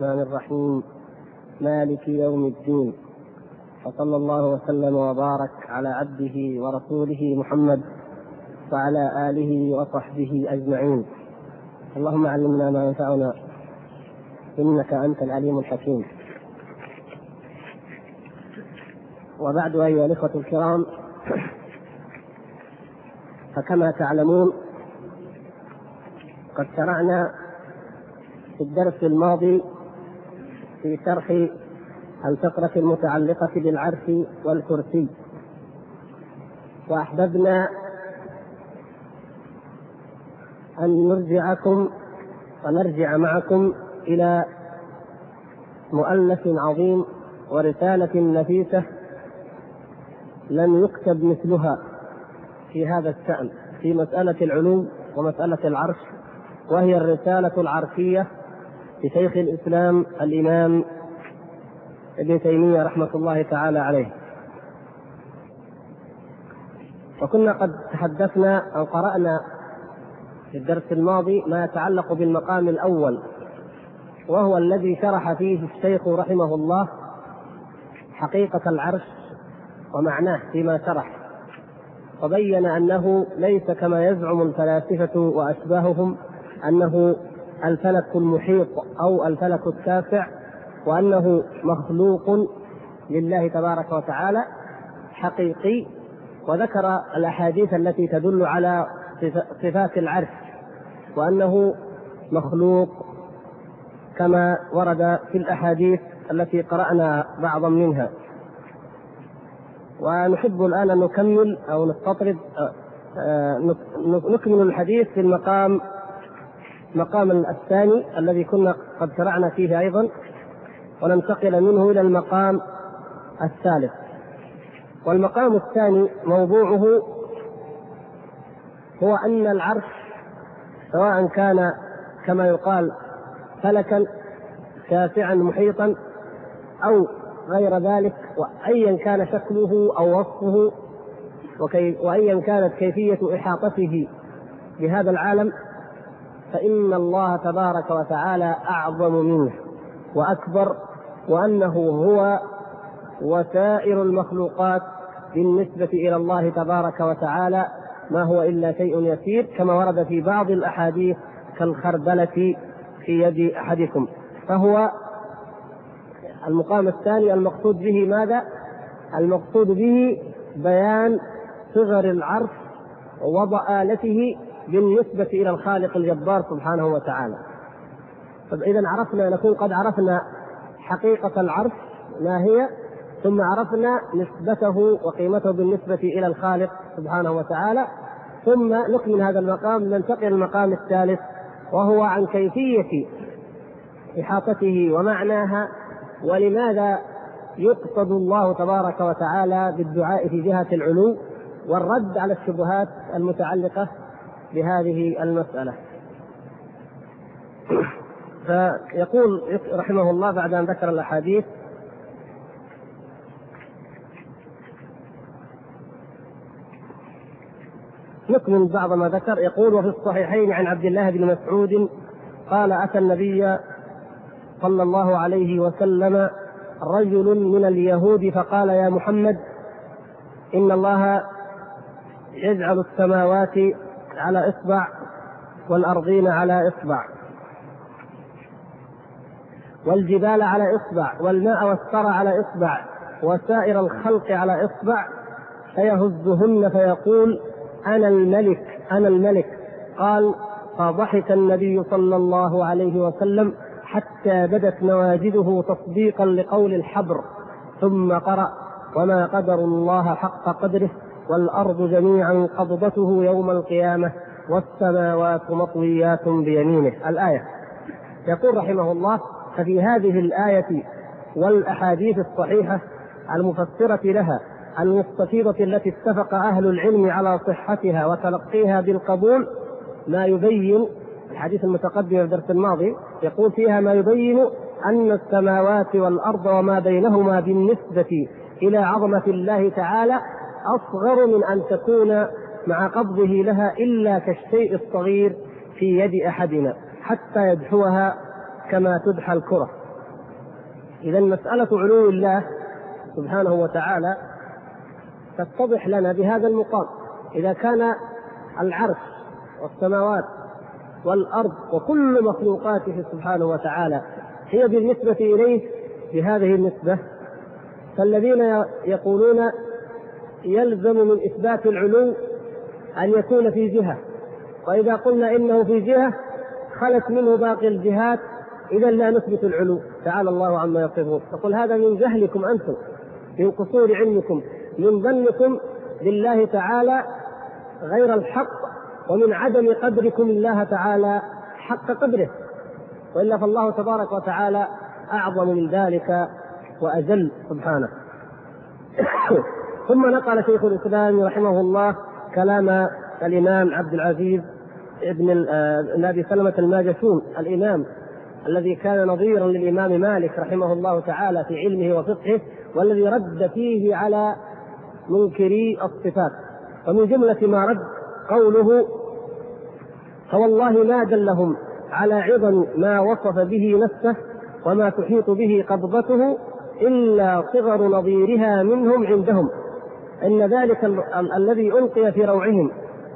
الرحمن الرحيم مالك يوم الدين، وصلى الله وسلم وبارك على عبده ورسوله محمد وعلى آله وصحبه أجمعين. اللهم علمنا ما ينفعنا إنك أنت العليم الحكيم. وبعد أيها الإخوة الكرام، فكما تعلمون قد شرعنا في الدرس الماضي في شرح الفقرة المتعلقة بالعرش والكرسي، وأحببنا أن نرجعكم ونرجع معكم إلى مؤلف عظيم ورسالة نفيسة لم يكتب مثلها في هذا الشأن في مسألة العلو ومسألة العرش، وهي الرسالة العرشية لشيخ الإسلام الإمام ابن تيمية رحمة الله تعالى عليه. وكنا قد تحدثنا أو قرأنا في الدرس الماضي ما يتعلق بالمقام الأول، وهو الذي شرح فيه الشيخ رحمه الله حقيقة العرش ومعناه فيما شرح، وبين أنه ليس كما يزعم الفلاسفة وأشباههم أنه الفلك المحيط أو الفلك التاسع، وأنه مخلوق لله تبارك وتعالى حقيقي، وذكر الأحاديث التي تدل على صفات العرش وأنه مخلوق كما ورد في الأحاديث التي قرأنا بعضا منها. ونحب الآن أن نكمل أو نستطرد نكمل الحديث في المقام الثاني الذي كنا قد شرعنا فيه أيضا، وننتقل منه إلى المقام الثالث. والمقام الثاني موضوعه هو أن العرش سواء كان كما يقال فلكا شاسعا محيطا أو غير ذلك، وأيا كان شكله أو وصفه وأيا كانت كيفية إحاطته بهذا العالم، فإن الله تبارك وتعالى أعظم منه وأكبر، وأنه هو وسائر المخلوقات بالنسبة إلى الله تبارك وتعالى ما هو إلا شيء يسير، كما ورد في بعض الأحاديث كالخردلة في يد أحدكم. فهو المقام الثاني المقصود به ماذا؟ المقصود به بيان صغر العرش وضآلته بالنسبة إلى الخالق الجبار سبحانه وتعالى. فإذا عرفنا نكون قد عرفنا حقيقة العرش ما هي، ثم عرفنا نسبته وقيمته بالنسبة إلى الخالق سبحانه وتعالى، ثم نكمل هذا المقام ننتقل المقام الثالث، وهو عن كيفية إحاطته ومعناها، ولماذا يقصد الله تبارك وتعالى بالدعاء في جهة العلو، والرد على الشبهات المتعلقة بهذه المسألة. فيقول رحمه الله بعد أن ذكر الأحاديث: نكمل بعض ما ذكر. يقول: وفي الصحيحين عن عبد الله بن مسعود قال: أتى النبي صلى الله عليه وسلم رجل من اليهود فقال: يا محمد، إن الله يجعل السماوات على إصبع والأرضين على إصبع والجبال على إصبع والماء والثرى على إصبع وسائر الخلق على إصبع، فيهزهن فيقول: أنا الملك أنا الملك. قال: فضحك النبي صلى الله عليه وسلم حتى بدت نواجذه تصديقا لقول الحبر، ثم قرأ: وما قدر الله حق قدره والأرض جميعا قبضته يوم القيامة والسماوات مطويات بيمينه. الآية. يقول رحمه الله: ففي هذه الآية والأحاديث الصحيحة المفسرة لها المستفيضة التي اتفق أهل العلم على صحتها وتلقيها بالقبول ما يبين، الحديث المتقدم في الدرس الماضي يقول فيها ما يبين أن السماوات والأرض وما بينهما بالنسبة إلى عظمة الله تعالى أصغر من أن تكون مع قبضه لها إلا كالشيء الصغير في يد أحدنا حتى يدحوها كما تدحى الكرة. إذا مسألة علو الله سبحانه وتعالى تتضح لنا بهذا المقام. إذا كان العرش والسماوات والأرض وكل مخلوقاته سبحانه وتعالى هي بالنسبة إليه بهذه النسبة، فالذين يقولون يلزم من إثبات العلو أن يكون في جهة، وإذا قلنا إنه في جهة خلت منه باقي الجهات، إذا لا نثبت العلو تعالى الله عما يصفون. نقول هذا من جهلكم أنتم، من قصور علمكم، من ظنكم بالله تعالى غير الحق، ومن عدم قدركم الله تعالى حق قدره، وإلا فالله تبارك وتعالى أعظم من ذلك وأجل سبحانه. ثم نقل شيخ الإسلام رحمه الله كلام الإمام عبد العزيز ابن أبي سلمة الماجشون، الإمام الذي كان نظيرا للإمام مالك رحمه الله تعالى في علمه وفقهه، والذي رد فيه على منكري الصفات. ومن جملة ما رد قوله: فوالله ما دلهم على عظم ما وصف به نفسه وما تحيط به قبضته إلا صغر نظيرها منهم عندهم، إن ذلك الذي ألقي في روعهم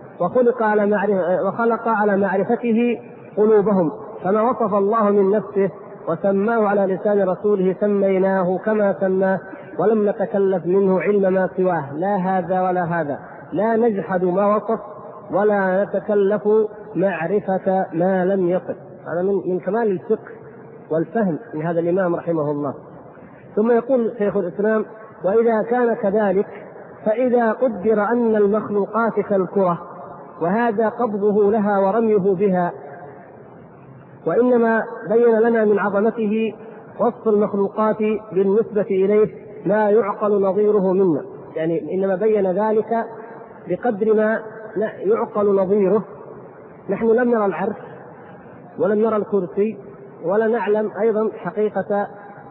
وخلق على معرفته قلوبهم، فما وصف الله من نفسه وسماه على لسان رسوله سميناه كما سماه، ولم نتكلف منه علم ما سواه، لا هذا ولا هذا، لا نجحد ما وصف ولا نتكلف معرفة ما لم يصف. هذا من كمال الفقه والفهم من هذا الإمام رحمه الله. ثم يقول شيخ الإسلام: وإذا كان كذلك فإذا قدر أن المخلوقات كالكرة وهذا قبضه لها ورميه بها، وإنما بين لنا من عظمته وصف المخلوقات بالنسبة إليه ما يعقل نظيره منا، يعني إنما بين ذلك بقدر ما يعقل نظيره. نحن لم نرى العرش ولم نرى الكرسي ولا نعلم أيضا حقيقة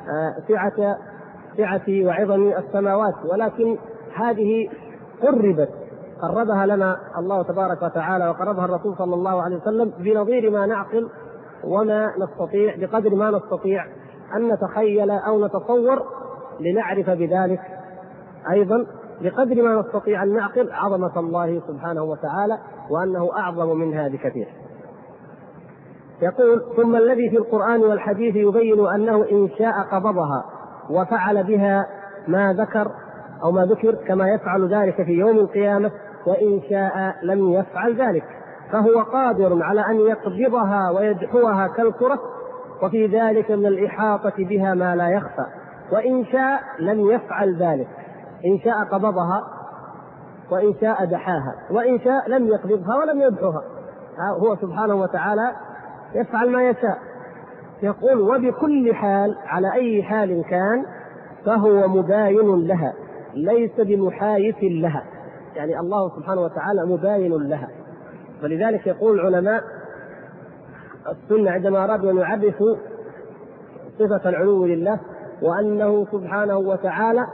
سعة وعظم السماوات، ولكن هذه قربها لنا الله تبارك وتعالى، وقربها الرسول صلى الله عليه وسلم بنظير ما نعقل وما نستطيع، بقدر ما نستطيع أن نتخيل أو نتصور، لنعرف بذلك أيضا بقدر ما نستطيع أن نعقل عظمة الله سبحانه وتعالى وأنه أعظم منها بكثير. يقول: ثم الذي في القرآن والحديث يبين أنه إن شاء قبضها وفعل بها ما ذكر كما يفعل ذلك في يوم القيامة، وإن شاء لم يفعل ذلك، فهو قادر على أن يقبضها ويدحوها كالكرة، وفي ذلك من الإحاطة بها ما لا يخفى. وإن شاء لم يفعل ذلك، إن شاء قبضها وإن شاء دحاها، وإن شاء لم يقبضها ولم يدحها. هو سبحانه وتعالى يفعل ما يشاء. يقول: وبكل حال، على أي حال كان، فهو مباين لها ليس بمحايث لها، يعني الله سبحانه وتعالى مباين لها. ولذلك يقول علماء السنة عندما أرادوا أن يعرفوا صفة العلو لله، وأنه سبحانه وتعالى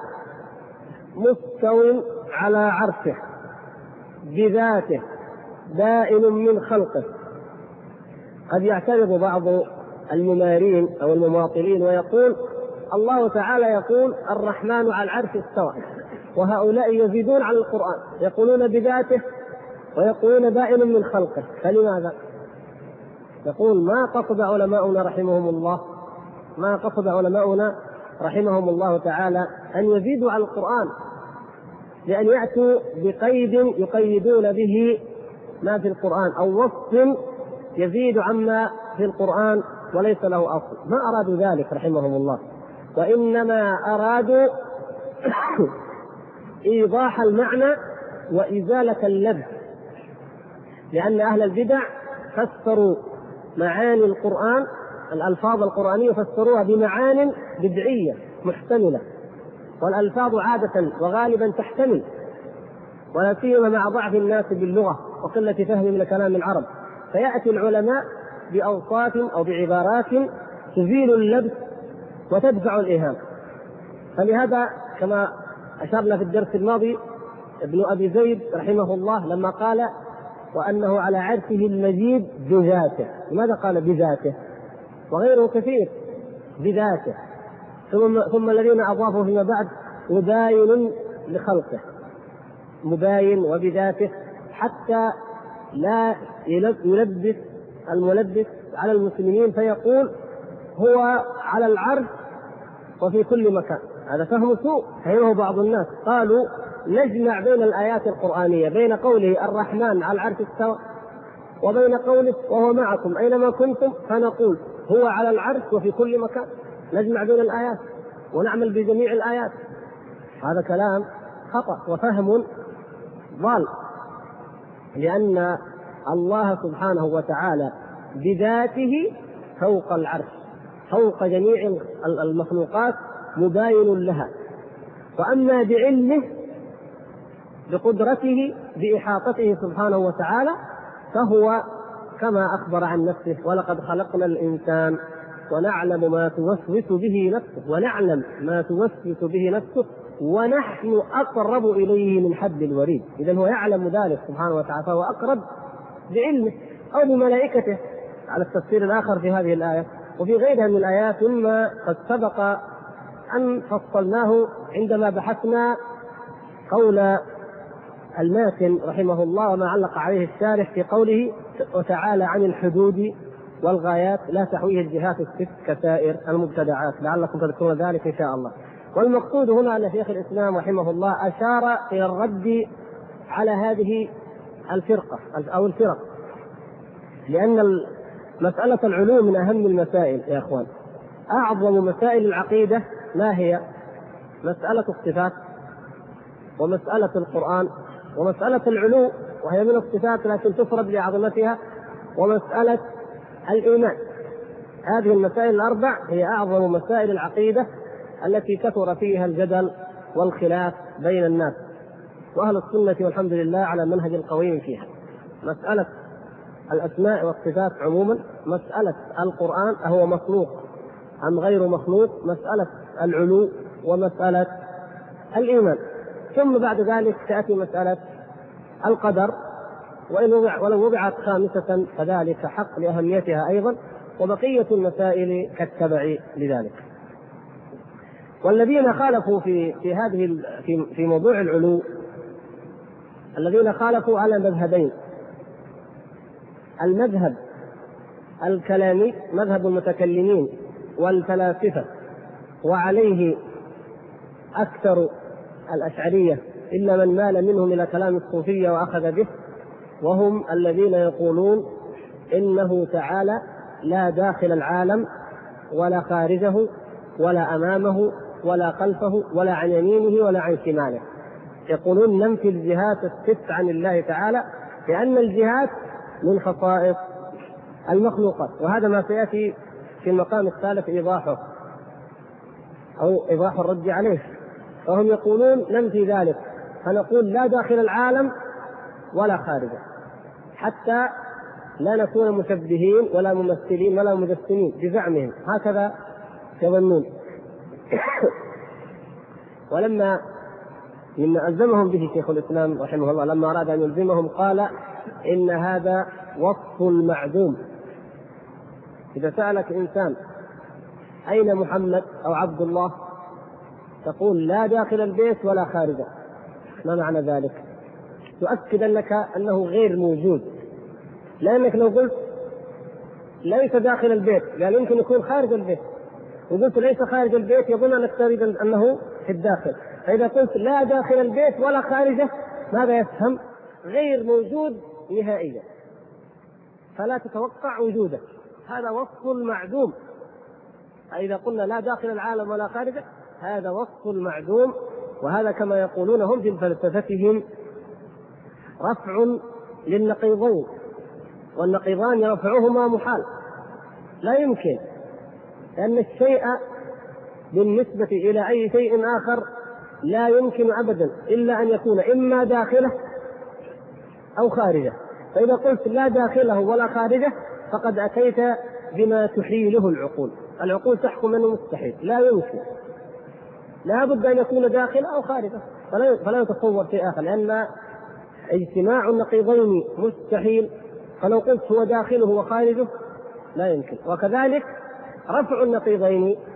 مستو على عرشه بذاته بائن من خلقه. قد يعترض بعض الممارين أو المماطلين ويقول: الله تعالى يقول الرحمن على العرش استوى، وهؤلاء يزيدون على القرآن يقولون بذاته ويقولون بائن من خلقه، فلماذا؟ يقول: ما قصد علماؤنا رحمهم الله تعالى أن يزيدوا على القرآن، لأن يأتوا بقيد يقيدون به ما في القرآن، أو وصف يزيد عما في القرآن وليس له أصل. ما أرادوا ذلك رحمهم الله، وإنما أرادوا إيضاح المعنى وإزالة اللبس، لأن أهل البدع فسروا معاني القرآن، الألفاظ القرآنية فسروها بمعان بدعية محتملة، والألفاظ عادة وغالبا تحتمل، ولا سيما مع ضعف الناس باللغة وقلة فهم لكلام العرب، فيأتي العلماء بأوصاف أو بعبارات تزيل اللبس وتدفع الإيهام. فلهذا كما أشرنا في الدرس الماضي ابن أبي زيد رحمه الله لما قال: وأنه على عرشه المجيد بذاته. لماذا قال بذاته؟ وغيره كثير بذاته. ثم الذين أضافوا فيما بعد مباين لخلقه، مباين وبذاته، حتى لا يلبس الملبس على المسلمين فيقول هو على العرش وفي كل مكان. هذا فهم سوء فهمه بعض الناس. قالوا نجمع بين الآيات القرآنية بين قوله الرحمن على العرش استوى وبين قوله وهو معكم أينما كنتم، فنقول هو على العرش وفي كل مكان. نجمع بين الآيات ونعمل بجميع الآيات. هذا كلام خطأ وفهم ضال، لأن الله سبحانه وتعالى بذاته فوق العرش، فوق جميع المخلوقات، مباين لها. وأما بعلمه بقدرته بإحاطته سبحانه وتعالى فهو كما أخبر عن نفسه ولقد خلقنا الإنسان ونعلم ما توسوس به نفسه، ونعلم ما توسوس به نفسه ونحن أقرب إليه من حبل الوريد. إذن هو يعلم ذلك سبحانه وتعالى، فهو أقرب بعلمه أو بملائكته على التفسير الآخر في هذه الآية وفي غيرها من الآيات مما قد سبق أن فصلناه عندما بحثنا قول الماتن رحمه الله وما علق عليه الشارح في قوله وتعالى عن الحدود والغايات لا تحويه الجهات الست كسائر المبتدعات، لعلكم تذكرون ذلك إن شاء الله. والمقصود هنا أن شيخ الإسلام رحمه الله أشار إلى الرد على هذه الفرقة أو الفرق، لأن مسألة العلوم من أهم المسائل يا أخوان. أعظم مسائل العقيدة ما هي؟ مسألة الصفات ومسألة القرآن ومسألة العلو وهي من الصفات لكن تفرد لعظمتها، ومسألة الإيمان. هذه المسائل الأربع هي أعظم مسائل العقيدة التي كثر فيها الجدل والخلاف بين الناس، وأهل السنة والحمد لله على منهج القويم فيها. مسألة الأسماء والصفات عموما، مسألة القرآن أهو مخلوق أم غير مخلوق، مسألة العلو، ومسألة الإيمان. ثم بعد ذلك تأتي مسألة القدر، ولو وضعت خامسة فذلك حق لأهميتها أيضا، وبقية المسائل كالتبع لذلك. والذين خالفوا في موضوع العلو، الذين خالفوا على مذهبين: المذهب الكلامي مذهب المتكلمين والفلاسفة، وعليه أكثر الأشعرية إلا من مال منهم إلى كلام الصوفية وأخذ به، وهم الذين يقولون إنه تعالى لا داخل العالم ولا خارجه ولا أمامه ولا خلفه ولا عن يمينه ولا عن شماله. يقولون ننفي الجهات الست عن الله تعالى لأن الجهات من خصائص المخلوقات، وهذا ما سيأتي في المقام الثالث إيضاحه أو إيضاح الرد عليه. فهم يقولون ننفي ذلك، فنقول لا داخل العالم ولا خارجه، حتى لا نكون مشبهين ولا ممثلين ولا مجسمين بزعمهم، هكذا يظنون. ولما مما ألزمهم به شيخ الإسلام رحمه الله لما أراد أن يلزمهم قال إن هذا وصف المعدوم. إذا سألك إنسان أين محمد أو عبد الله تقول لا داخل البيت ولا خارجه، ما معنى ذلك؟ تؤكد لك أنه غير موجود، لأنك لو قلت ليس داخل البيت قال يمكن يكون خارج البيت، وقلت ليس خارج البيت يظن أنك تريد أنه في الداخل. فإذا قلت لا داخل البيت ولا خارجه ماذا يفهم؟ غير موجود نهائيا، فلا تتوقع وجوده. هذا وصف المعدوم. إذا قلنا لا داخل العالم ولا خارجه هذا وصف المعدوم، وهذا كما يقولون هم في فلسفتهم رفع للنقيضين، والنقيضان يرفعهما محال، لا يمكن، لأن الشيء بالنسبة إلى أي شيء آخر لا يمكن أبدا إلا أن يكون إما داخله أو خارجه. فإذا قلت لا داخله ولا خارجه فقد أتيت بما تحيله العقول. العقول تحكم أنه مستحيل، لا يمكن، لا بد أن يكون داخل أو خارجه، فلا يتصور شيء آخر، لأن اجتماع النقيضين مستحيل. فلو قلت هو داخله وخارجه لا يمكن. وكذلك رفع النقيضين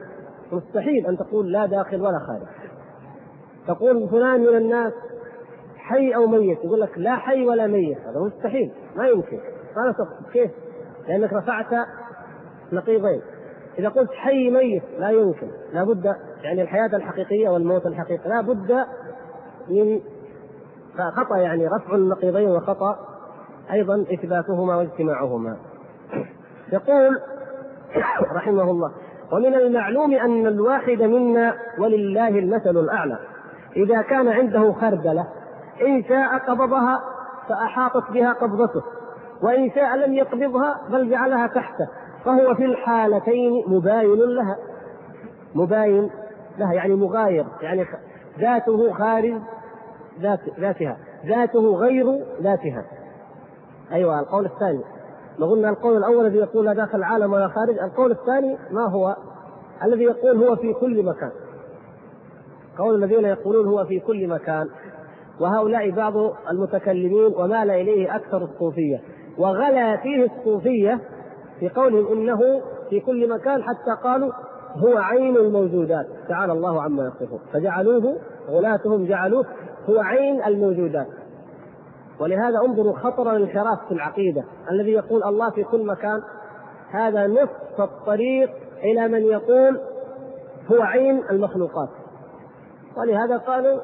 مستحيل أن تقول لا داخل ولا خارج. تقول فلان من الناس حي أو ميت، يقول لك لا حي ولا ميت، هذا مستحيل، ما يمكن. قال كيف؟ لأنك رفعت نقيضين. إذا قلت حي ميت لا يمكن، لا بد يعني الحياة الحقيقية والموت الحقيقي لا بد من خطأ، يعني رفع النقيضين وخطأ أيضا إثباتهما واجتماعهما. يقول رحمه الله: ومن المعلوم أن الواحد منا ولله المثل الأعلى إذا كان عنده خردلة إن شاء قبضها فأحاطت بها قبضته، وإن شاء لم يقبضها بل جعلها تحته، فهو في الحالتين مباين لها. مباين لها يعني مغاير، يعني ذاته خارج ذاتها، ذاته غير ذاتها. أيوة القول الثاني، ما قلنا القول الأول الذي يقول لا داخل العالم ولا خارج، القول الثاني ما هو؟ الذي يقول هو في كل مكان. قول الذين يقولون هو في كل مكان، وهؤلاء بعض المتكلمين ومال إليه أكثر الصوفية، وغلا فيه الصوفية في قولهم إنه في كل مكان، حتى قالوا هو عين الموجودات تعالى الله عما يصفون، فجعلوه غلاتهم جعلوه هو عين الموجودات. ولهذا انظروا خطر الانحراف في العقيدة، الذي يقول الله في كل مكان هذا نصف الطريق إلى من يقول هو عين المخلوقات. ولهذا قالوا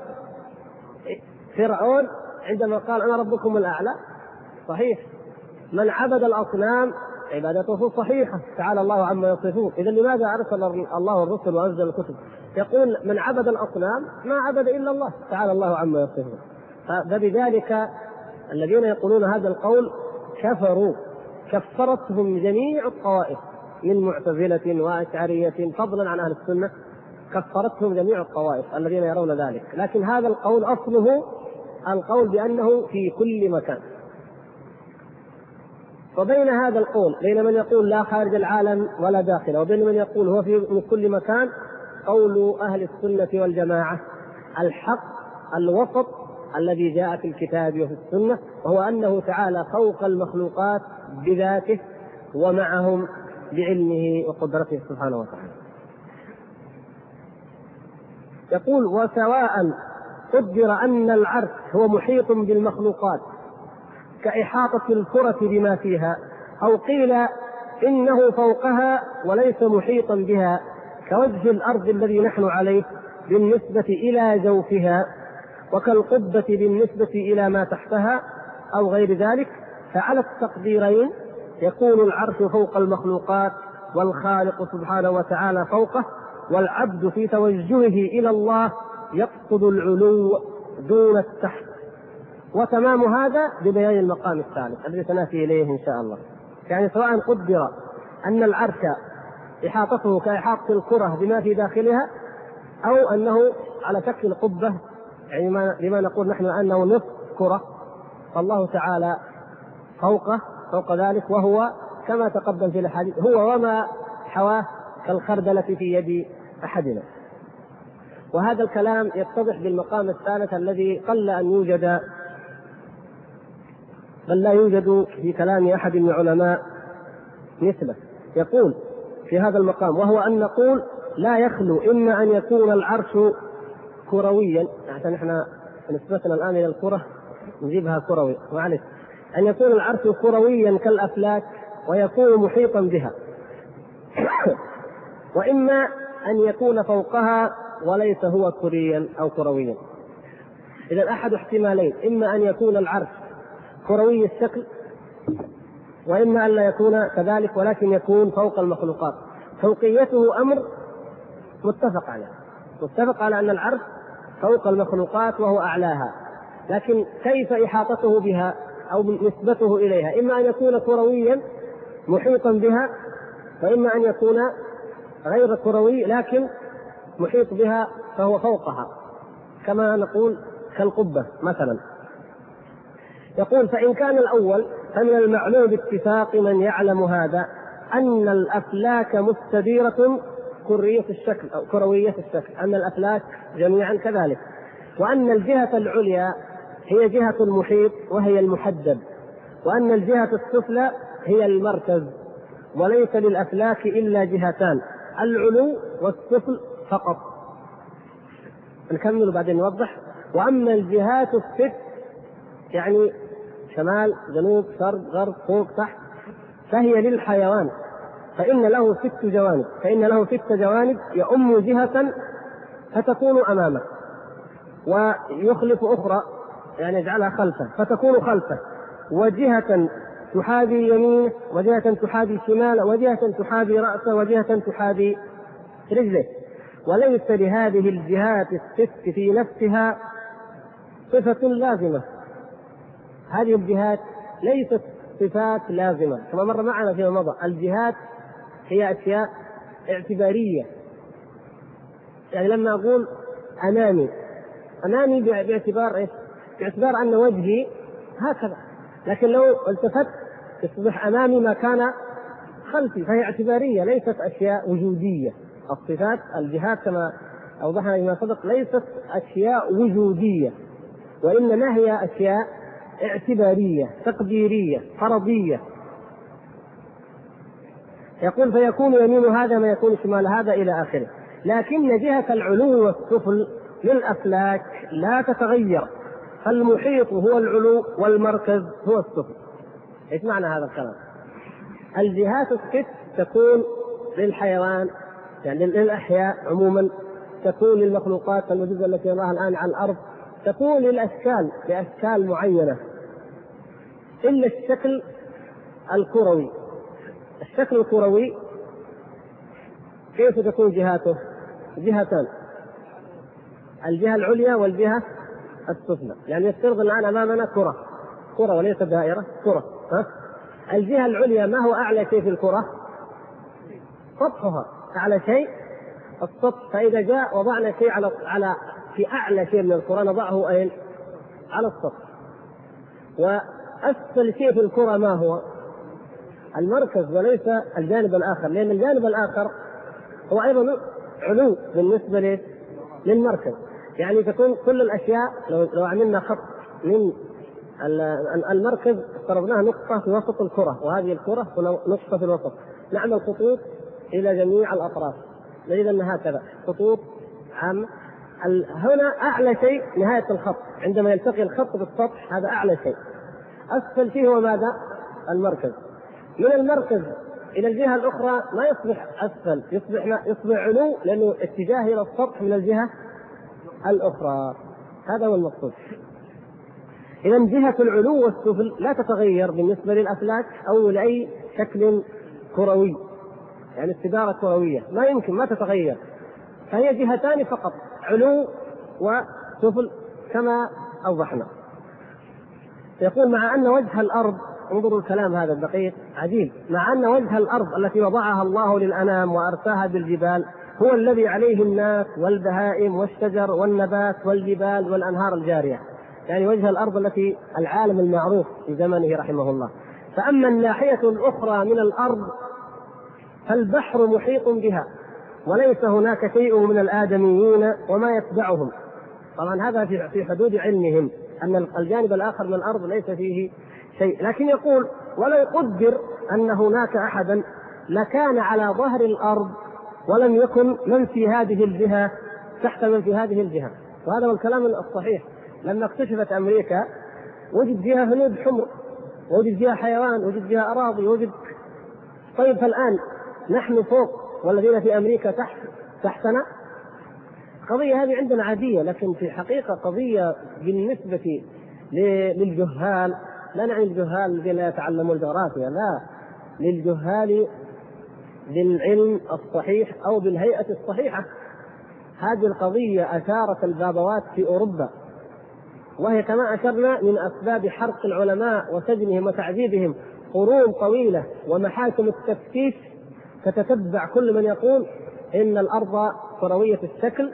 فرعون عندما قال أنا ربكم الأعلى صحيح، من عبد الأصنام عبادته صحيحة تعالى الله عما يصفون. إذا لماذا أرسل الله الرسل وأنزل الكتب؟ يقول من عبد الأصنام ما عبد إلا الله تعالى الله عما يصفون. فبذلك الذين يقولون هذا القول كفروا، كفرتهم جميع الطوائف من معتزلة وأشعرية فضلا عن أهل السنة، كفرتهم جميع الطوائف الذين يرون ذلك. لكن هذا القول أصله القول بأنه في كل مكان. وبين هذا القول، بين من يقول لا خارج العالم ولا داخله، وبين من يقول هو في كل مكان، قول أهل السنة والجماعة الحق الوسط الذي جاء في الكتاب وفي السنة، وهو أنه تعالى فوق المخلوقات بذاته ومعهم بعلمه وقدرته سبحانه وتعالى. يقول وسواء قدر أن العرش هو محيط بالمخلوقات كإحاطة الكرة بما فيها، أو قيل إنه فوقها وليس محيطا بها كوجه الأرض الذي نحن عليه بالنسبة إلى جوفها، وكالقبة بالنسبة إلى ما تحتها أو غير ذلك، فعلى التقديرين يكون العرش فوق المخلوقات والخالق سبحانه وتعالى فوقه، والعبد في توجهه إلى الله يقصد العلو دون التحت. وتمام هذا ببيان المقام الثالث الذي سنأتي إليه إن شاء الله. يعني سواء قدر أن العرش إحاطته كإحاطة الكرة بما في داخلها، أو أنه على شكل قبة، يعني لما نقول نحن أنه نصف كرة، فالله تعالى فوق ذلك، وهو كما تقدم في الحديث هو وما حواه كالخردلة في يد أحدنا. وهذا الكلام يتضح بالمقام الثالث الذي قل أن يوجد، بل لا يوجد في كلام أحد من العلماء مثله. يقول في هذا المقام وهو أن نقول لا يخلو إما أن يكون العرش كرويا، عشان احنا نسبتنا الآن إلى الكرة نجيبها كروي، معلش، أن يكون العرش كرويا كالأفلاك ويكون محيطا بها، وإما أن يكون فوقها وليس هو كريا أو كرويا. إذا أحد احتمالين، إما أن يكون العرش كروي الشكل، وإما أن لا يكون كذلك ولكن يكون فوق المخلوقات. فوقيته أمر متفق على أن العرش فوق المخلوقات وهو أعلاها، لكن كيف إحاطته بها أو نسبته إليها؟ إما أن يكون كرويا محيطا بها، وإما أن يكون غير كروي لكن محيط بها فهو فوقها، كما نقول كالقبة مثلا. يقول فإن كان الأول فمن المعلوم باتفاق من يعلم هذا أن الأفلاك مستديرة كروية الشكل، أن الأفلاك جميعا كذلك، وأن الجهة العليا هي جهة المحيط وهي المحدد، وأن الجهة السفلى هي المركز، وليس للأفلاك إلا جهتان، العلو والسفل فقط. نكمل وبعدين نوضح. وأما الجهات الست، يعني شمال جنوب شرق غرب فوق تحت، فهي للحيوان، فإن له 6 جوانب، فإن له 6 جوانب يؤم جهة فتكون أمامه، ويخلف أخرى يعني يجعلها خلفه فتكون خلفه، وجهة تحاذي يمينه، وجهة تحاذي شماله، وجهة تحاذي رأسه، وجهة تحاذي رجله. وليس لهذه الجهات الست في نفسها صفة لازمة. هذه الجهات ليست صفات لازمة كما مر معنا فيما مضى. الجهات هي أشياء اعتبارية، يعني لما أقول أمامي باعتبار إيش؟ باعتبار أن وجهي هكذا، لكن لو التفت يصبح أمامي ما كان خلفي، فهي اعتبارية ليست أشياء وجودية. الصفات الجهات كما أوضحنا فيما سبق ليست أشياء وجودية، وإنما هي أشياء اعتبارية تقديرية فرضية. يقول فيكون يمين هذا ما يكون شمال هذا إلى آخره. لكن جهة العلو والسفل للأفلاك لا تتغير، فالمحيط هو العلو والمركز هو السفل. ايش معنى هذا الكلام؟ الجهات الست تكون للحيوان يعني للأحياء عموما، تكون للمخلوقات الموجودة التي نراها الآن على الأرض، تكون للأشكال بأشكال معينة، إلا الشكل الكروي. الشكل الكروي كيف تكون جهاته؟ جهتان، الجهة العليا والجهة السفلى. يعني يفترض الآن أمامنا كرة وليس دائرة، كرة. الجهة العليا ما هو أعلى شيء في الكرة؟ سطحها أعلى شيء السطح. فإذا جاء وضعنا شيء على في أعلى شيء من الكرة نضعه أين؟ على السطح. وأسفل شيء في الكرة ما هو؟ المركز وليس الجانب الآخر، لأن الجانب الآخر هو أيضا علو بالنسبة للمركز. يعني تكون كل الأشياء لو عملنا خط من المركز افترضناها نقطة في وسط الكرة، وهذه الكرة نقطة في الوسط، نعمل خطوط إلى جميع الأطراف، نجد أن هكذا خطوط عامة. هنا أعلى شيء نهاية الخط، عندما يلتقي الخط بالسطح هذا أعلى شيء. أسفل فيه هو ماذا؟ المركز. من المركز إلى الجهة الأخرى ما يصبح أسفل، يصبح علو، لأنه اتجاه إلى السطح من الجهة الأخرى. هذا هو المقصود. إذن جهة العلو والسفل لا تتغير بالنسبة للأفلاك أو لأي شكل كروي، يعني استدارة كروية ما يمكن ما تتغير، فهي جهتان فقط، علو وسفل كما أوضحنا. يقول مع أن وجه الأرض، انظروا الكلام هذا الدقيق عجيب، مع أن وجه الأرض التي وضعها الله للأنام وأرساها بالجبال هو الذي عليه الناس والبهائم والشجر والنبات والجبال والأنهار الجارية، يعني وجه الأرض التي العالم المعروف في زمنه رحمه الله. فأما الناحية الأخرى من الأرض فالبحر محيط بها، وليس هناك شيء من الآدميين وما يتبعهم. طبعا هذا في حدود علمهم أن الجانب الآخر من الأرض ليس فيه شيء، لكن يقول ولو قدر أن هناك أحدا لكان على ظهر الأرض ولم يكن من في هذه الجهة تحت من في هذه الجهة. وهذا هو الكلام الصحيح. لما اكتشفت أمريكا وجد فيها هنود حمر، وجد فيها حيوان، وجد فيها أراضي، وجد. طيب فالآن نحن فوق والذين في أمريكا تحتنا. قضية هذه عندنا عادية، لكن في الحقيقة قضية بالنسبة للجهال، لا نعني الجهال الذين لا يتعلمون الجغرافيا، لا، للجهال بالعلم الصحيح أو بالهيئة الصحيحة. هذه القضية أثارت البابوات في أوروبا، وهي كما أشرنا من أسباب حرق العلماء وسجنهم وتعذيبهم قرون طويلة، ومحاكم التفتيش تتتبع كل من يقول إن الأرض كروية الشكل،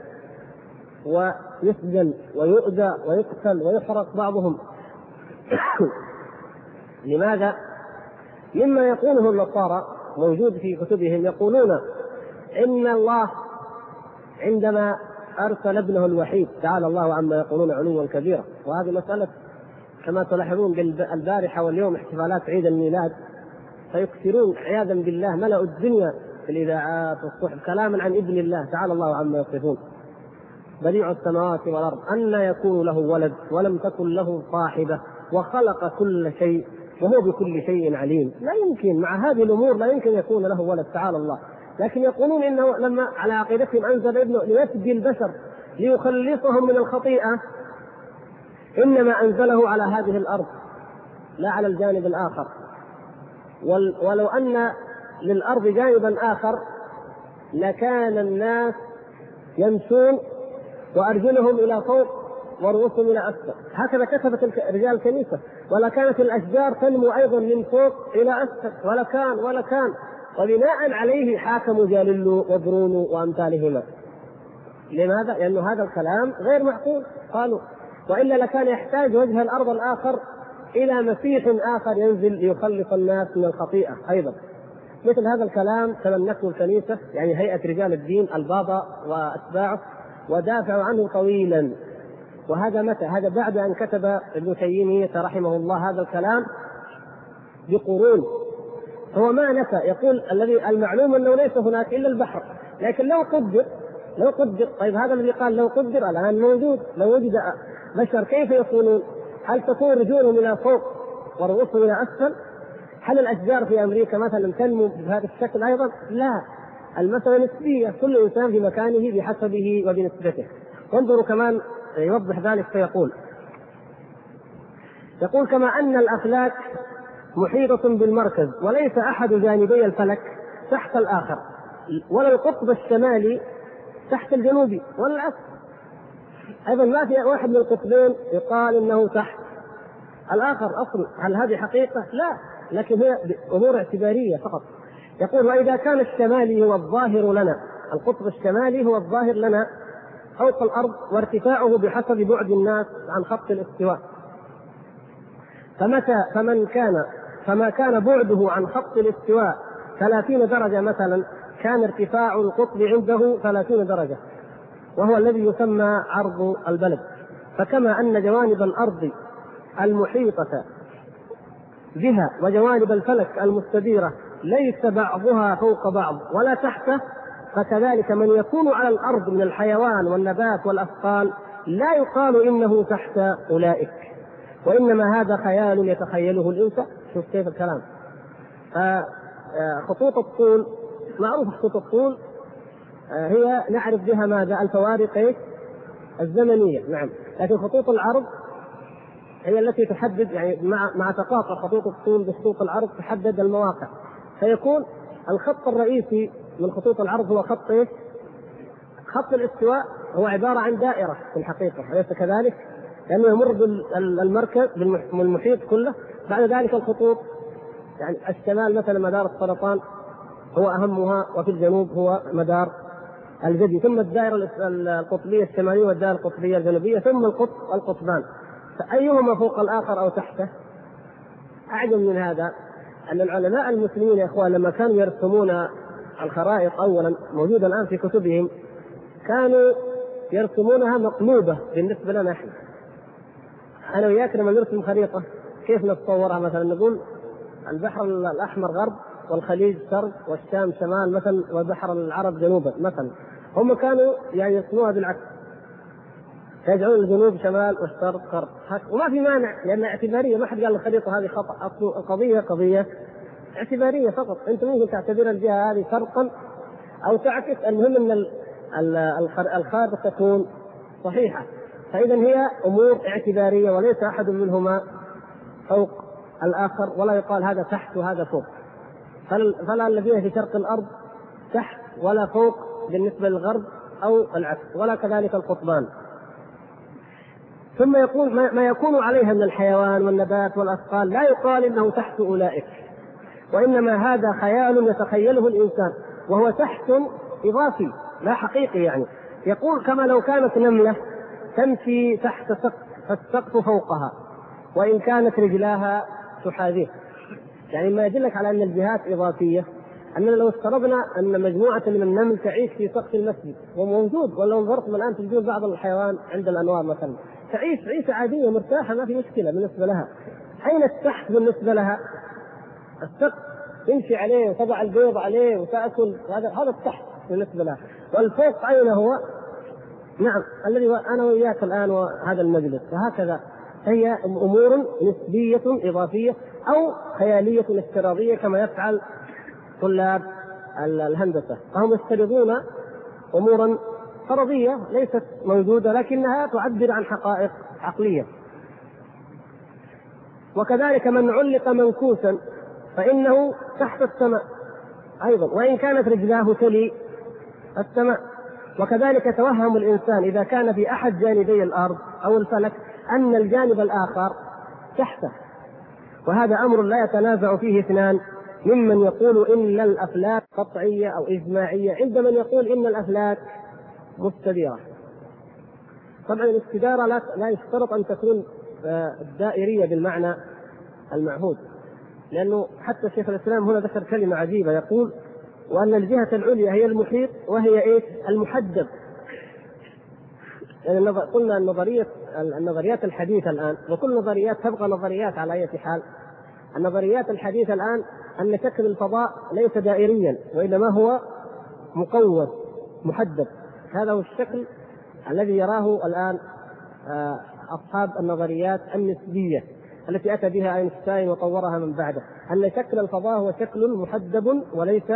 ويسجن ويؤذى ويقتل ويحرق بعضهم. لماذا؟ مما يقوله النصارى موجود في كتبهم، يقولون إن الله عندما أرسل ابنه الوحيد تعالى الله عما يقولون علوا كبيرا. وهذه مسألة كما تلاحظون بالبارحة واليوم احتفالات عيد الميلاد، فيكثرون عياذا بالله ملأ الدنيا في الإذاعات والصحف كلاما عن ابن الله تعالى الله عما يصفون، بديع السماوات والأرض، أن يكون له ولد ولم تكن له صاحبة وخلق كل شيء وهو بكل شيء عليم. لا يمكن مع هذه الأمور لا يمكن يكون له ولد تعالى الله. لكن يقولون إنه لما على عقيدتهم أنزل ابنه ليفدي البشر ليخلصهم من الخطيئة، إنما أنزله على هذه الأرض لا على الجانب الآخر. ولو أن للأرض جانبا آخر لكان الناس يمشون وأرجلهم إلى فوق ورؤوسهم إلى أسفل، هكذا كتبت رجال الكنيسة. ولا كانت الأشجار تنمو أيضا من فوق إلى أسفل، ولا كان وبناء عليه حاكموا جاليليو وبرونو وأمثالهما. لماذا؟ لأن هذا الكلام غير معقول قالوا، وإلا لكان يحتاج وجه الأرض الآخر إلى مسيح آخر ينزل ليخلص الناس من الخطيئة أيضا. مثل هذا الكلام تمنته الكنيسة، يعني هيئة رجال الدين البابا وأتباعه، ودافعوا عنه طويلا. وهذا متى؟ هذا بعد أن كتب ابن تيمية رحمه الله هذا الكلام بقرون. هو ما نفى، يقول الذي المعلوم أنه ليس هناك إلا البحر، لكن لو قدر طيب هذا الذي قال لو قدر الآن موجود، لو وجد بشر كيف يكونون؟ هل تكون رجولهم إلى فوق ورؤوسهم إلى أسفل؟ هل الأشجار في أمريكا مثلا تنمو بهذا الشكل أيضا؟ لا، المسألة نسبية، كل إنسان في مكانه بحسبه وبنسبته. وانظروا كمان يوضح ذلك فيقول كما أن الأفلاك محيطة بالمركز وليس أحد جانبي الفلك تحت الآخر، ولا القطب الشمالي تحت الجنوبي ولا العكس. أيضا ما في واحد من القطبين يقال إنه تحت الآخر أصلا. هل هذه حقيقة؟ لا، لكن هي أمور اعتبارية فقط. يقول وإذا كان الشمالي هو الظاهر لنا، القطب الشمالي هو الظاهر لنا فوق الأرض وارتفاعه بحسب بعد الناس عن خط الاستواء، فما كان بعده عن خط الاستواء 30 درجة مثلا، كان ارتفاع القطب عنده 30 درجة، وهو الذي يسمى عرض البلد. فكما أن جوانب الأرض المحيطة بها وجوانب الفلك المستديرة ليس بعضها فوق بعض ولا تحته، فكذلك من يكون على الأرض من الحيوان والنبات والأثقال لا يقال إنه تحت أولئك، وإنما هذا خيال يتخيله الإنسان. شوف كيف الكلام. خطوط الطول معروف، خطوط الطول هي نعرف بها ماذا؟ الفوارق الزمنية، نعم. لكن خطوط العرض هي التي تحدد، يعني مع تقاطع خطوط الطول بخطوط العرض تحدد المواقع. فيكون الخط الرئيسي من خطوط العرض هو خط الاستواء، هو عبارة عن دائرة في الحقيقة، أليس كذلك؟ لأنه يمر بالمركز بالمحيط كله. بعد ذلك الخطوط، يعني الشمال مثلا مدار السرطان هو أهمها، وفي الجنوب هو مدار الجدي، ثم الدائرة القطبية الشمالية والدائرة القطبية الجنوبية، ثم القطبان. فأيهما فوق الآخر أو تحته؟ أعجب من هذا أن العلماء المسلمين يا إخوان لما كانوا يرسمون الخرائط أولا، موجودة الآن في كتبهم، كانوا يرسمونها مقلوبة بالنسبة لنا نحن. أنا وياك لما نرسم خريطة كيف نتصورها؟ مثلا نقول البحر الأحمر غرب والخليج شرق والشام شمال مثلا وبحر العرب جنوبا مثلا. هم كانوا يعني يرسموها بالعكس، يجعلون الجنوب شمال والشرق غرب، وما في مانع لأن اعتبارية. ما حد قال الخريطة هذه خطأ، القضية قضية اعتبارية فقط. أنت ممكن تعتبر الجهة هذه شرقا أو تعكس، المهم أن الخارطة تكون صحيحة. فإذا هي أمور اعتبارية وليس أحد منهما فوق الآخر، ولا يقال هذا تحت وهذا فوق. فلا الذين في شرق الأرض تحت ولا فوق بالنسبة للغرب أو العكس، ولا كذلك القطبان. ثم يقول ما يكون عليها من الحيوان والنبات والأثقال لا يقال إنه تحت أولئك، وإنما هذا خيال يتخيله الإنسان، وهو تحت إضافي لا حقيقي. يعني يقول كما لو كانت نملة تمشي تحت سقف فالسقف فوقها وإن كانت رجلاها تحاذيه. يعني ما يدلك على أن الجهات إضافية. أننا لو افترضنا أن مجموعة من النمل تعيش في سقف المسجد وموجود، ولو نظرتم الآن تجدون بعض الحيوان عند الأنوار مثلا تعيش عيشة عادية مرتاحة ما في مشكلة بالنسبة لها. أين التحت بالنسبة لها؟ السقف تمشي عليه وتضع البيض عليه وتأكل، هذا التحت بالنسبة له. والفوق أين هو؟ نعم الذي أنا وإياك الآن وهذا المجلس. فهكذا هي أمور نسبية إضافية أو خيالية افتراضية كما يفعل طلاب الهندسة، فهم يفترضون أمورا فرضية ليست موجودة لكنها تعبر عن حقائق عقلية. وكذلك من علق منكوسا فإنه تحت السماء أيضا وإن كانت رجلاه تلي السماء. وكذلك توهم الإنسان إذا كان في أحد جانبي الأرض أو الفلك أن الجانب الآخر تحته، وهذا أمر لا يتنازع فيه اثنان ممن يقول إن الأفلاك قطعية أو إجماعية عند من يقول إن الأفلاك مستديرة. طبعا الاستدارة لا يشترط أن تكون دائرية بالمعنى المعهود، لأنه حتى شيخ الإسلام هنا ذكر كلمة عجيبة يقول وأن الجهة العليا هي المحيط وهي إيه؟ المحدب. يعني قلنا النظريات الحديثة الآن، وكل نظريات تبقى نظريات على أي حال، النظريات الحديثة الآن أن شكل الفضاء ليس دائريا وإنما هو مقوس محدب. هذا هو الشكل الذي يراه الآن أصحاب النظريات النسبية التي أتى بها أينشتاين وطورها من بعده، أن شكل الفضاء هو شكل محدب وليس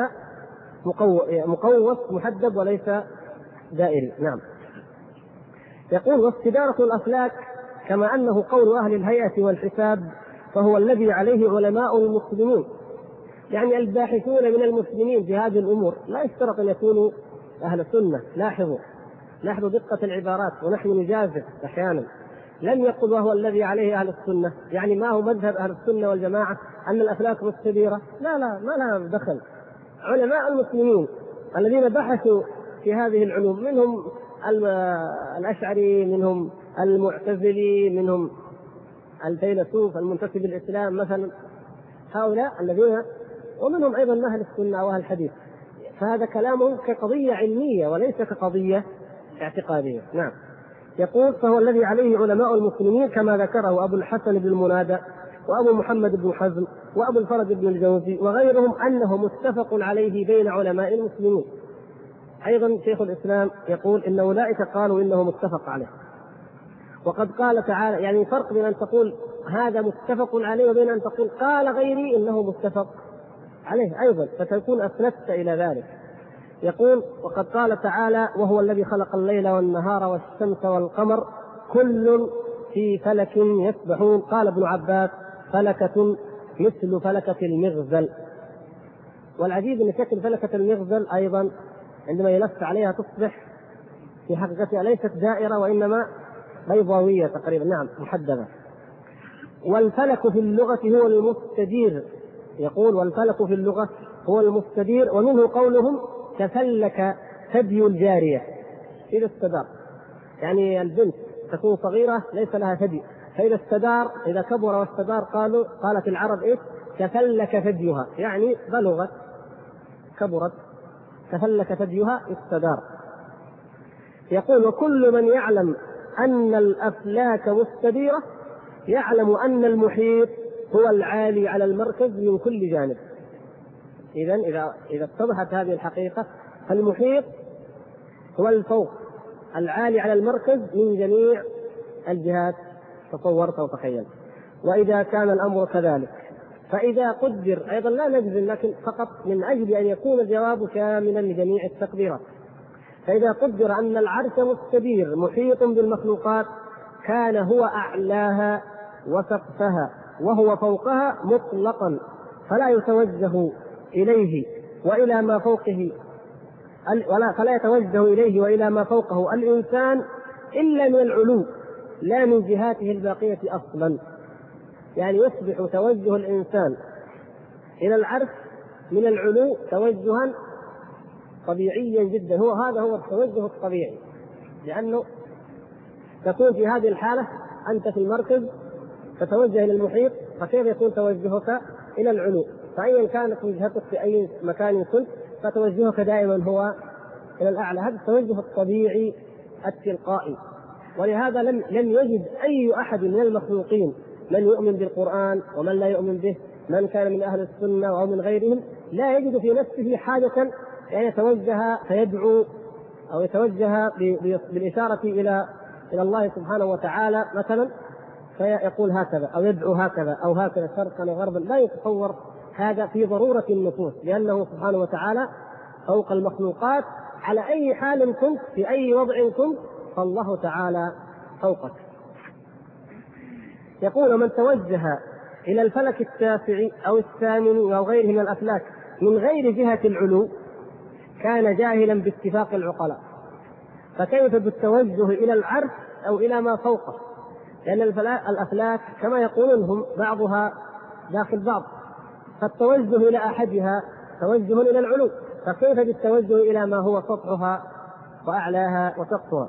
مقوس محدب وليس دائري. نعم. يقول واستدارة الأفلاك كما أنه قول أهل الهيئة والحساب فهو الذي عليه علماء المسلمين. يعني الباحثون من المسلمين في هذه الأمور لا يشترط أن يكونوا أهل السنة. لاحظوا دقة العبارات ونحن نجازف أحيانا. لم يقل وهو الذي عليه أهل السنة، يعني ما هو مذهب أهل السنة والجماعة أن الأفلاك مستديرة، لا ما لها دخل. علماء المسلمين الذين بحثوا في هذه العلوم منهم الأشعري، منهم المعتزلي، منهم الفيلسوف المنتسب للإسلام مثلا، هؤلاء الذين ومنهم أيضا أهل السنة وأهل الحديث، فهذا كلامهم كقضية علمية وليس كقضية اعتقادية. نعم. يقول فهو الذي عليه علماء المسلمين كما ذكره أبو الحسن بن المنادى وأبو محمد بن حزم وأبو الفرج بن الجوزي وغيرهم أنه متفق عليه بين علماء المسلمين. أيضا شيخ الإسلام يقول إن أولئك قالوا إنه متفق عليه. وقد قال تعالى، يعني فرق بين أن تقول هذا متفق عليه وبين أن تقول قال غيري إنه متفق عليه أيضا، فتكون أسندت إلى ذلك. يقول وقد قال تعالى وهو الذي خلق الليل والنهار والشمس والقمر كل في فلك يسبحون. قال ابن عباس فلكة مثل فلكة المغزل. والعجيب أن شكل فلكة المغزل أيضا عندما يلف عليها تصبح في حقيقتها ليست دائرة وإنما بيضاوية تقريبا، نعم محدبة. والفلك في اللغة هو المستدير. يقول والفلك في اللغة هو المستدير، ومنه قولهم كفلك ثدي الجارية إذا استدار، يعني البنت تكون صغيرة ليس لها ثدي، فإذا استدار إذا كبر واستدار قالت العرب إيه؟ كفلك ثديها، يعني بلغت كبرت كفلك ثديها استدار. يقول وكل من يعلم أن الأفلاك مستديرة يعلم أن المحيط هو العالي على المركز من كل جانب. إذا اتضحت هذه الحقيقة فالمحيط هو الفوق العالي على المركز من جميع الجهات، تصورت وتخيل. وإذا كان الأمر كذلك فإذا قدر أيضا لا نجزم، لكن فقط من أجل أن يكون الجواب شاملا لجميع التقديرات، فإذا قدر أن العرش مستدير محيط بالمخلوقات كان هو أعلاها وسقفها وهو فوقها مطلقا، فلا يتوجه إليه وإلى ما فوقه فلا يتوجه إليه وإلى ما فوقه الإنسان إلا من العلو لا من جهاته الباقية أصلا. يعني يصبح توجه الإنسان إلى العرش من العلو توجها طبيعيا جدا، هذا هو التوجه الطبيعي، لأنه تكون في هذه الحالة أنت في المركز تتوجه إلى المحيط، فكيف يكون توجهك إلى العلو؟ فأيا كانت وجهتك في أي مكان كنت فتوجهك دائما هو إلى الأعلى. هذا التوجه الطبيعي التلقائي. ولهذا لم يجد أي أحد من المخلوقين من يؤمن بالقرآن ومن لا يؤمن به من كان من أهل السنة أو من غيرهم لا يجد في نفسه حاجة أن يتوجه فيدعو أو يتوجه بالإشارة إلى الله سبحانه وتعالى مثلا، فيقول هكذا أو يدعو هكذا أو هكذا شرقا وغربا. لا يتصور هذا في ضرورة النفوس، لأنه سبحانه وتعالى فوق المخلوقات. على أي حال كنت، في أي وضع كنت، فالله تعالى فوقك. يقول: من توجه إلى الفلك التاسع أو الثامن أو غيره من الأفلاك من غير جهة العلو كان جاهلا باتفاق العقلاء. فكيف بالتوجه إلى العرش أو إلى ما فوقه؟ لأن الأفلاك كما يقولون هم بعضها داخل بعض، فالتوجه إلى أحدها توجه إلى العلو، فكيف بالتوجه إلى ما هو سطحها وأعلاها وسقفها؟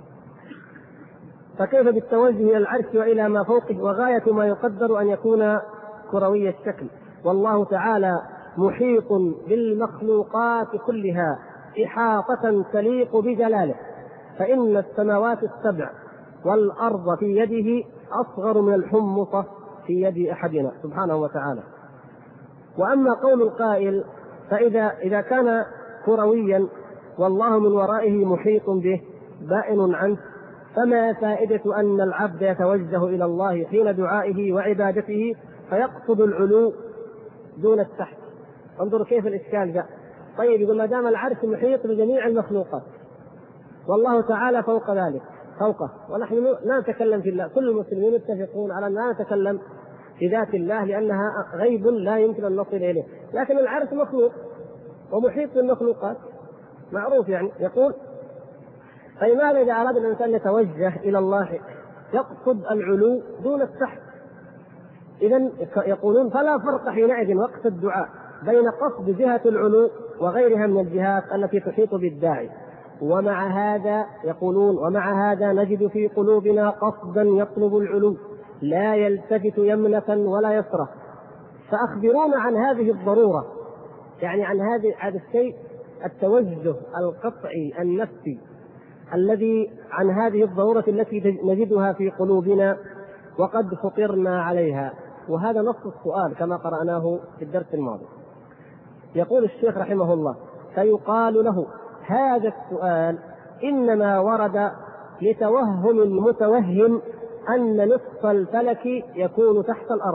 فكيف بالتوجه إلى العرش وإلى ما فوقه وغاية ما يقدر أن يكون كروي الشكل؟ والله تعالى محيط بالمخلوقات كلها إحاطة تليق بجلاله، فإن السماوات السبع والأرض في يده أصغر من الحمصة في يد أحدنا سبحانه وتعالى. وأما قول القائل فإذا كان كرويا والله من ورائه محيط به بائن عنه، فما فائدة أن العبد يتوجه إلى الله حين دعائه وعبادته فيقصد العلو دون التحت؟ انظروا كيف الإشكال جاء. طيب يقول ما دام العرش محيط بجميع المخلوقات والله تعالى فوق ذلك فوقه، ونحن لا نتكلم في الله، كل المسلمين يتفقون على أن لا نتكلم في ذات الله لأنها غيب لا يمكن أن نصل إليه، لكن العرش مخلوق ومحيط بالمخلوقات معروف. يعني يقول: فلماذا إذا أراد الإنسان يتوجه إلى الله يقصد العلو دون التحت؟ إذن يقولون فلا فرق حينئذ وقت الدعاء بين قصد جهة العلو وغيرها من الجهات التي تحيط بالداعي. ومع هذا يقولون: ومع هذا نجد في قلوبنا قصدا يطلب العلو لا يلتفت يمنة ولا يسرى. فأخبرونا عن هذه الضرورة، يعني عن هذا الشيء، التوجه القطعي النفسي الذي عن هذه الضرورة التي نجدها في قلوبنا وقد فطرنا عليها. وهذا نص السؤال كما قرأناه في الدرس الماضي. يقول الشيخ رحمه الله: فيقال له: هذا السؤال إنما ورد لتوهم المتوهم أن نصف الفلك يكون تحت الأرض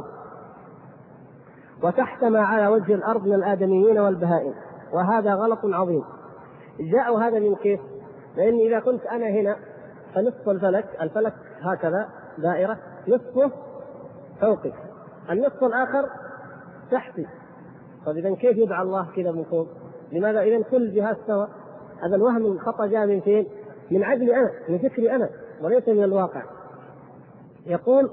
وتحت ما على وجه الأرض من الآدميين والبهائم، وهذا غلط عظيم. جاءوا هذا من كيف؟ لأن إذا كنت أنا هنا فنصف الفلك هكذا دائرة، نصفه فوقي، النصف الآخر تحتي. طيب إذن كيف يدعى الله كذا من فوق؟ لماذا إذن كل جهات سوا؟ هذا الوهم الخطأ جاء من فين؟ من عقلي أنا، من فكري أنا، وليس من الواقع. يقول: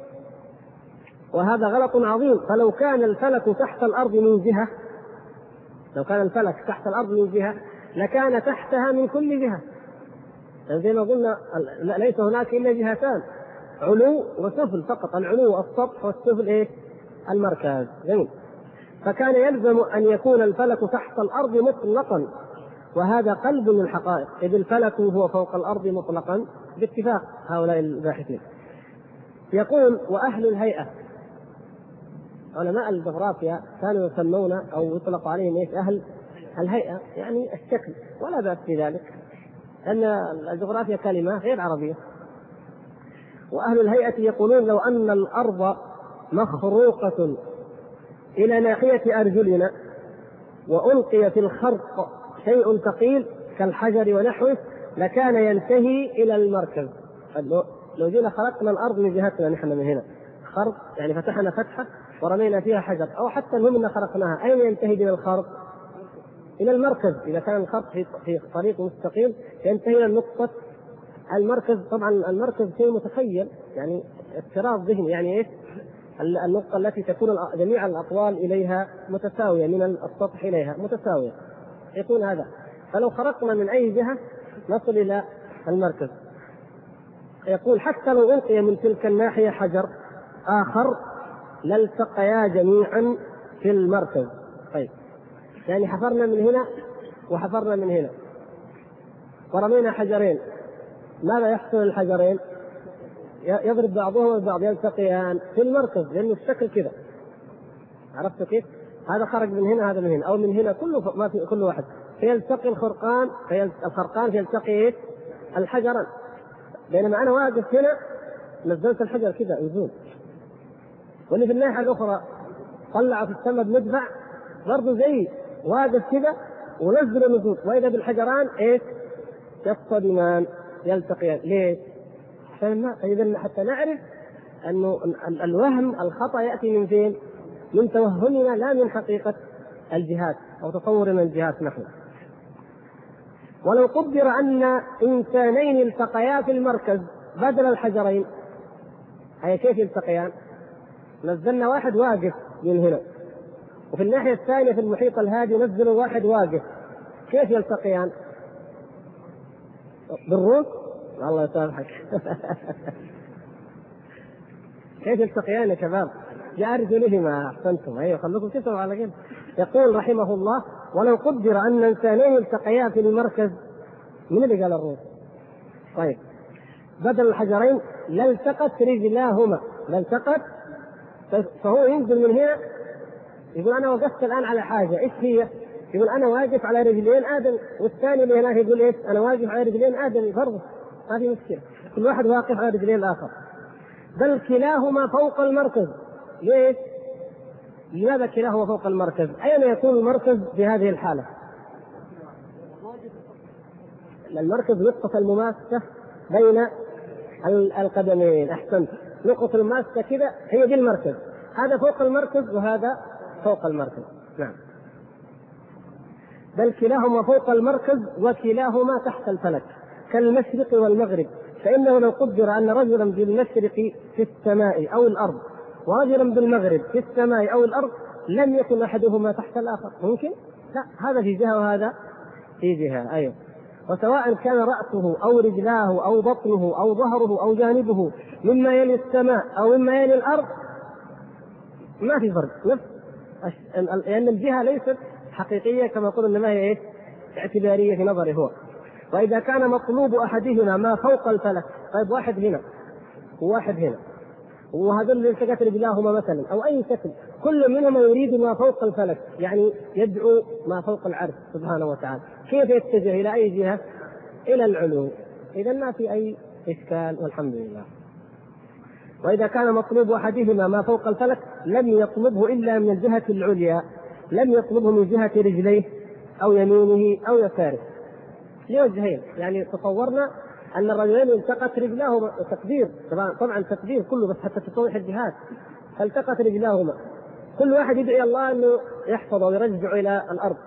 وهذا غلط عظيم. فلو كان الفلك تحت الأرض من جهة، لو كان الفلك تحت الأرض من جهة لكان تحتها من كل جهة. زي ما قلنا ليس هناك إلا جهتان، علو وسفل فقط، العلو السطح والسفل إيه؟ المركز. جميل. فكان يلزم أن يكون الفلك تحت الأرض مطلقا، وهذا قلب من الحقائق، إذ الفلك هو فوق الأرض مطلقا باتفاق هؤلاء الباحثين. يقول: وأهل الهيئة، علماء الجغرافيا كانوا يسمون أو يطلق عليهم إيش؟ أهل الهيئة، يعني الشكل، ولا بأس في ذلك لأن الجغرافيا كلمة غير عربية. وأهل الهيئة يقولون: لو أن الأرض مخروقة إلى ناحية أرجلنا وألقي في الخرق شيء ثقيل كالحجر ونحوه لكان ينتهي إلى المركز. لو جينا خرقنا الأرض من جهتنا نحن من هنا، خرق يعني فتحنا فتحة ورمينا فيها حجر، أو حتى المهم خرقناها، أين ينتهي بنا الخرق؟ إلى المركز. إذا كان الخرق في طريق مستقيم ينتهي إلى نقطة المركز. طبعا المركز شيء متخيل، يعني افتراض ذهني، يعني إيش؟ النقطة التي تكون جميع الأطوال إليها متساوية، من السطح إليها متساوية، يكون هذا. فلو خرقنا من أي جهة نصل إلى المركز. يقول: حتى لو ألقي من تلك الناحية حجر آخر لالتقيا جميعا في المركز. طيب يعني حفرنا من هنا وحفرنا من هنا ورمينا حجرين، ماذا يحصل الحجرين؟ يضرب بعضهما البعض، يلتقيان في المركز، لأنه الشكل كذا. عرفت كيف؟ هذا خرج من هنا، هذا من هنا، أو من هنا، كله ما في كل واحد، فيلتقي الخرقان فيلتقي الحجران. بينما أنا واقف هنا نزلت الحجر كذا يزول، واللي في الناحية الأخرى طلع في السماء بمدفع برضه زي واقف كذا ونزل نزول، وإذا بالحجران يصطدمان يلتقيان. ليه؟ فإذا حتى نعرف أنه الوهم الخطأ يأتي من فين؟ من توهمنا لا من حقيقة الجهات أو تصورنا الجهات نحن. ولو قدر أن إنسانين التقيا في المركز بدل الحجرين، أي كيف يلتقيان؟ نزلنا واحد واقف من هنا، وفي الناحية الثانية في المحيط الهادي نزلوا واحد واقف، كيف يلتقيان؟ بالروس؟ الله يسامحك. كيف يلتقيان يا شباب؟ جاء رجلهما. أحسنتم، أيوه خلوكم تسمعوا على كده. يقول رحمه الله: ولو قدر أن إنسانين التقيا في المركز، من اللي قال الروس؟ طيب، بدل الحجرين لالتقت رجلاهما، لالتقت، فهو ينزل من هنا يقول أنا وقفت الآن على حاجة، إيش هي؟ يقول أنا واقف على رجلين آدم، والثاني اللي هناك يقول إيش؟ أنا واقف على رجلين آدم، برضه ما في مشكلة، كل واحد واقف على رجلين الآخر، بل كلاهما فوق المركز. ليش؟ لماذا كلاهما فوق المركز؟ أين يكون المركز في هذه الحالة؟ المركز نقطة المماسة بين القدمين. أحسنت، نقطة المماسة كذا هي دي المركز، هذا فوق المركز وهذا فوق المركز. نعم، بل كلاهما فوق المركز وكلاهما تحت الفلك كالمشرق والمغرب. فإنه لو قدر أن رجلا بالمشرق في السماء أو الأرض ورجلا بالمغرب في السماء أو الأرض لم يكن أحدهما تحت الآخر. ممكن؟ لا، هذا في جهة وهذا في جهة. أيوه، وسواء كان رأسه أو رجلاه أو بطنه أو ظهره أو جانبه مما يلي السماء أو مما يلي الأرض ما في فرق، لأن الجهة ليست حقيقية كما قلنا، ما هي اعتبارية في نظره هو. وإذا كان مطلوب أحدهما ما فوق الفلك، طيب واحد هنا وواحد هنا، وهذول اللي التقت رجلاهما مثلا أو أي شكل، كل منهما يريد ما فوق الفلك، يعني يدعو ما فوق العرش سبحانه وتعالى، كيف يتجه إلى أي جهة؟ إلى العلو. إذا ما في أي إشكال والحمد لله. وإذا كان مطلوب أحدهما ما فوق الفلك لم يطلبه إلا من الجهة العليا، لم يطلبه من جهة رجليه أو يمينه أو يساره، لوجهين. يعني تصورنا أن الرجلين التقت رجلاهما، تقدير طبعا تقدير كله بس حتى تتضح الجهات، فالتقت رجلاهما، كل واحد يدعي الله أنه يحفظه ويرجع إلى الأرض.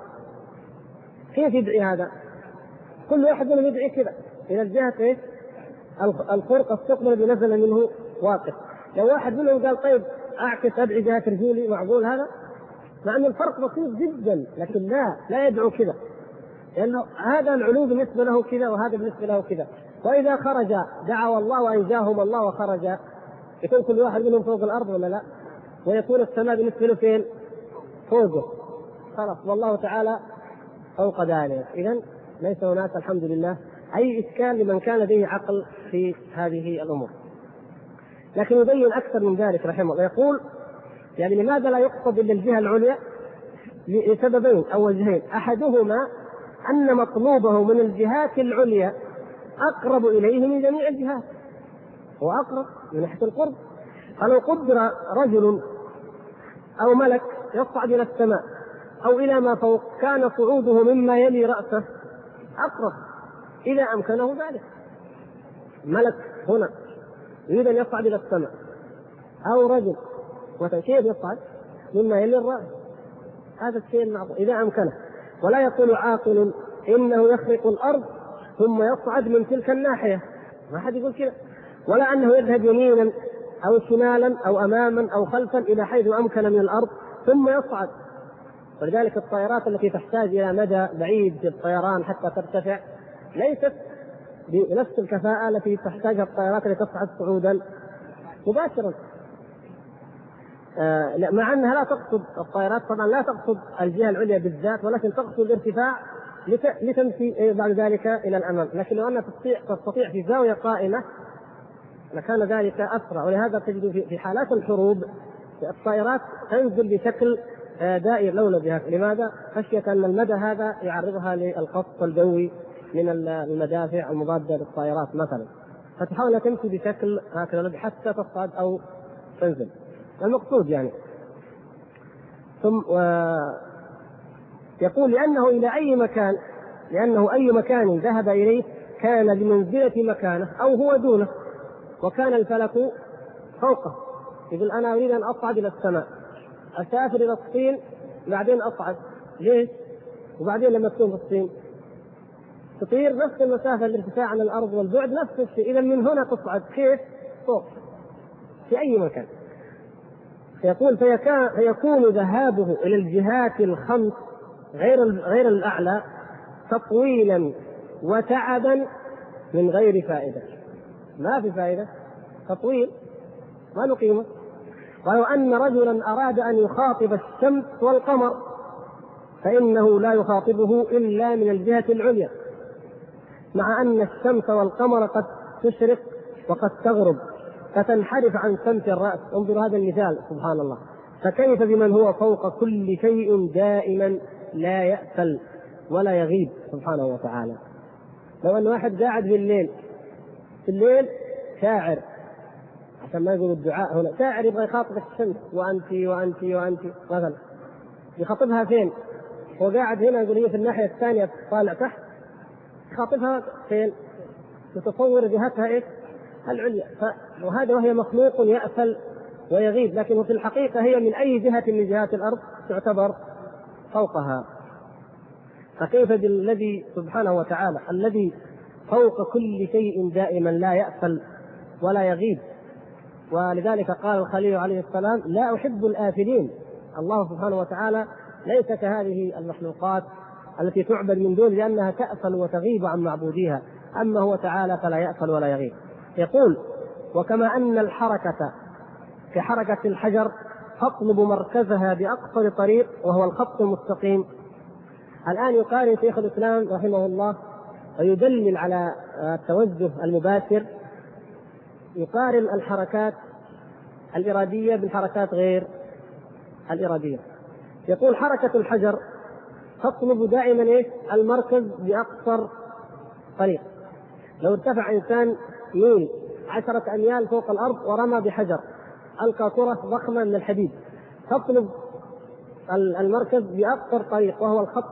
كيف يدعي هذا؟ كل واحد منهم يدعي كذا إلى الجهة الخرق الثقب الذي نزل منه واقف. لو واحد منهم قال طيب أعكس أدعي جهة رجولي، معقول هذا؟ مع أن الفرق بسيط جدا، لكن لا يدعو كذا، لأنه هذا العلو بالنسبة له كذا وهذا بالنسبة له كذا. وإذا خرج دعوا الله وأنجاهم الله وخرج، يكون كل واحد منهم فوق الأرض ولا لا؟ ويكون السماء بالنسبة له فين؟ فوقه، خلاص، والله تعالى فوق ذلك. إذن ليس هناك الحمد لله أي إشكال لمن كان لديه عقل في هذه الأمور. لكن يبين أكثر من ذلك رحمه الله، يقول يعني لماذا لا يقصد إلا الجهة العليا؟ لسببين أو وجهين: أحدهما أن مطلوبه من الجهات العليا أقرب إليه من جميع الجهات، وأقرب من ناحية القرب. فلو قدر رجل أو ملك يصعد إلى السماء أو إلى ما فوق كان صعوده مما يلي رأسه أقرب إذا أمكنه ذلك. ملك هنا يريد أن يصعد إلى السماء، أو رجل كيف يصعد؟ مما يلي الرأس، هذا الشيء المعقول إذا أمكنه. ولا يقول عاقل إنه يخرق الأرض ثم يصعد من تلك الناحية، ما حد يقول كذا. ولا أنه يذهب يمينا أو شمالا أو أماما أو خلفا إلى حيث أمكن من الأرض ثم يصعد. ولذلك الطائرات التي تحتاج إلى مدى بعيد في الطيران حتى ترتفع ليست بنفس الكفاءة التي تحتاجها الطائرات التي تصعد صعودا مباشرا. مع أنها لا تقصد الطائرات طبعا لا تقصد الجهة العليا بالذات، ولكن تقصد الارتفاع لتمشي بعد ذلك إلى الأمام. لكن لو أنها تستطيع في زاوية قائمة لكان ذلك أسرع. ولهذا تجد في حالات الحروب الطائرات تنزل بشكل دائر لولبها. لماذا؟ خشية أن المدى هذا يعرضها للقصف الجوي من المدافع المضادة للطائرات مثلا، فتحاول أن تمشي بشكل هكذا حتى تصعد أو تنزل. المقصود يعني ثم يقول لأنه أي مكان ذهب إليه كان بمنزلة مكانه أو هو دونه، وكان الفلك فوقه. يقول أنا أريد أن أصعد إلى السماء، أسافر إلى الصين بعدين أصعد، ليش؟ وبعدين لما تكون في الصين تطير نفس المسافة، الارتفاع عن الأرض والبعد نفس الشيء، إذا من هنا تصعد كيف؟ فوق في أي مكان. يقول فيكون ذهابه إلى الجهات الخمس غير الأعلى تطويلا وتعبا من غير فائدة. ما في فائدة، تطويل ما له قيمة. ولو أن رجلا أراد أن يخاطب الشمس والقمر فإنه لا يخاطبه إلا من الجهة العليا، مع أن الشمس والقمر قد تشرق وقد تغرب فتنحرف عن سمت الرأس. انظر هذا المثال سبحان الله. فكيف بمن هو فوق كل شيء دائما لا يأكل ولا يغيب سبحانه وتعالى. لو أن واحد قاعد في الليل شاعر، عشان ما يقول الدعاء هنا، شاعر يبغى يخاطب الشمس وأنت مثلا، يخاطبها فين؟ هو قاعد هنا يقول هي في الناحية الثانية طالع تحت، يخاطبها فين؟ تتصور جهتها إيه؟ العليا. وهذا وهي مخلوق يأكل ويغيب، لكن في الحقيقة هي من أي جهة من جهات الأرض تعتبر فوقها. فكيف بالذي سبحانه وتعالى الذي فوق كل شيء دائما لا يأكل ولا يغيب. ولذلك قال الخليل عليه السلام لا أحب الآفلين. الله سبحانه وتعالى ليس كهذه المخلوقات التي تعبد من دون لأنها تأكل وتغيب عن معبوديها، أما هو تعالى فلا يأكل ولا يغيب. يقول وكما أن الحركة كحركة الحجر تطلب مركزها بأقصر طريق وهو الخط المستقيم. الآن يقارن شيخ الإسلام رحمه الله ويدلل على التوجه المباشر، يقارن الحركات الإرادية بالحركات غير الإرادية. يقول حركة الحجر تطلب دائما المركز بأقصر طريق. لو ارتفع إنسان ميل 10 أميال فوق الأرض ورمى بحجر، ألقى كرة ضخمة من الحديد، تطلب المركز بأقصر طريق وهو الخط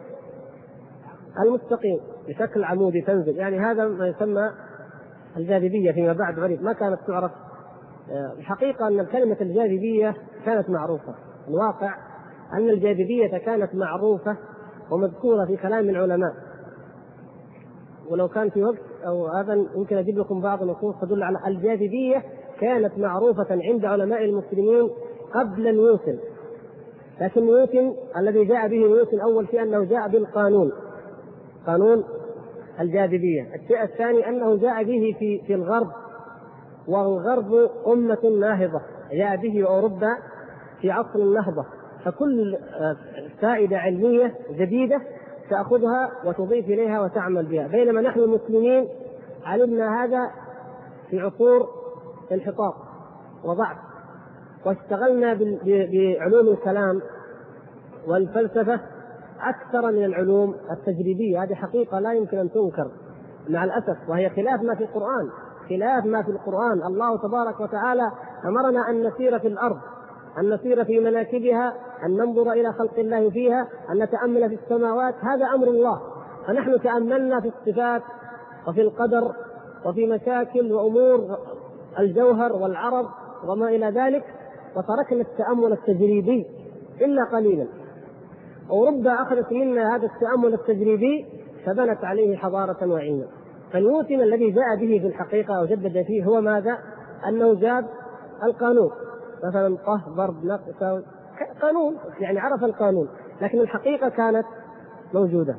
المستقيم بشكل عمودي تنزل. يعني هذا ما يسمى الجاذبية فيما بعد غريب، ما كانت تعرف. الحقيقة أن كلمة الجاذبية كانت معروفة، الواقع أن الجاذبية كانت معروفة ومذكورة في كلام العلماء، ولو كان في وقت أو هذا يمكن أجيب لكم بعض النصوص تدل على الجاذبية كانت معروفة عند علماء المسلمين قبل نيوتن. لكن نيوتن الذي جاء به نيوتن أول شيء أنه جاء بالقانون، قانون الجاذبية. الشيء الثاني أنه جاء به في الغرب، والغرب أمة ناهضة، جاء به أوروبا في عصر النهضة، فكل فائدة علمية جديدة تأخذها وتضيف إليها وتعمل بها، بينما نحن المسلمين علمنا هذا في عصور انحطاط وضعف، واشتغلنا بعلوم الكلام والفلسفة أكثر من العلوم التجريبية. هذه حقيقة لا يمكن أن تنكر مع الأسف، وهي خلاف ما في القرآن، خلاف ما في القرآن. الله تبارك وتعالى أمرنا أن نسير في الأرض، أن نسير في مناكبها، أن ننظر إلى خلق الله فيها، أن نتأمل في السماوات، هذا أمر الله. فنحن تأملنا في الصفات وفي القدر وفي مشاكل وأمور الجوهر والعرض وما إلى ذلك، وتركنا التأمل التجريبي إلا قليلا. أوروبا أخذت منا هذا التأمل التجريبي فبنت عليه حضارة وعلما. فنيوتن الذي جاء به في الحقيقة وجدد فيه هو ماذا؟ أنه جاب القانون، مثلا طه ضرب نقص قانون، يعني عرف القانون، لكن الحقيقة كانت موجودة.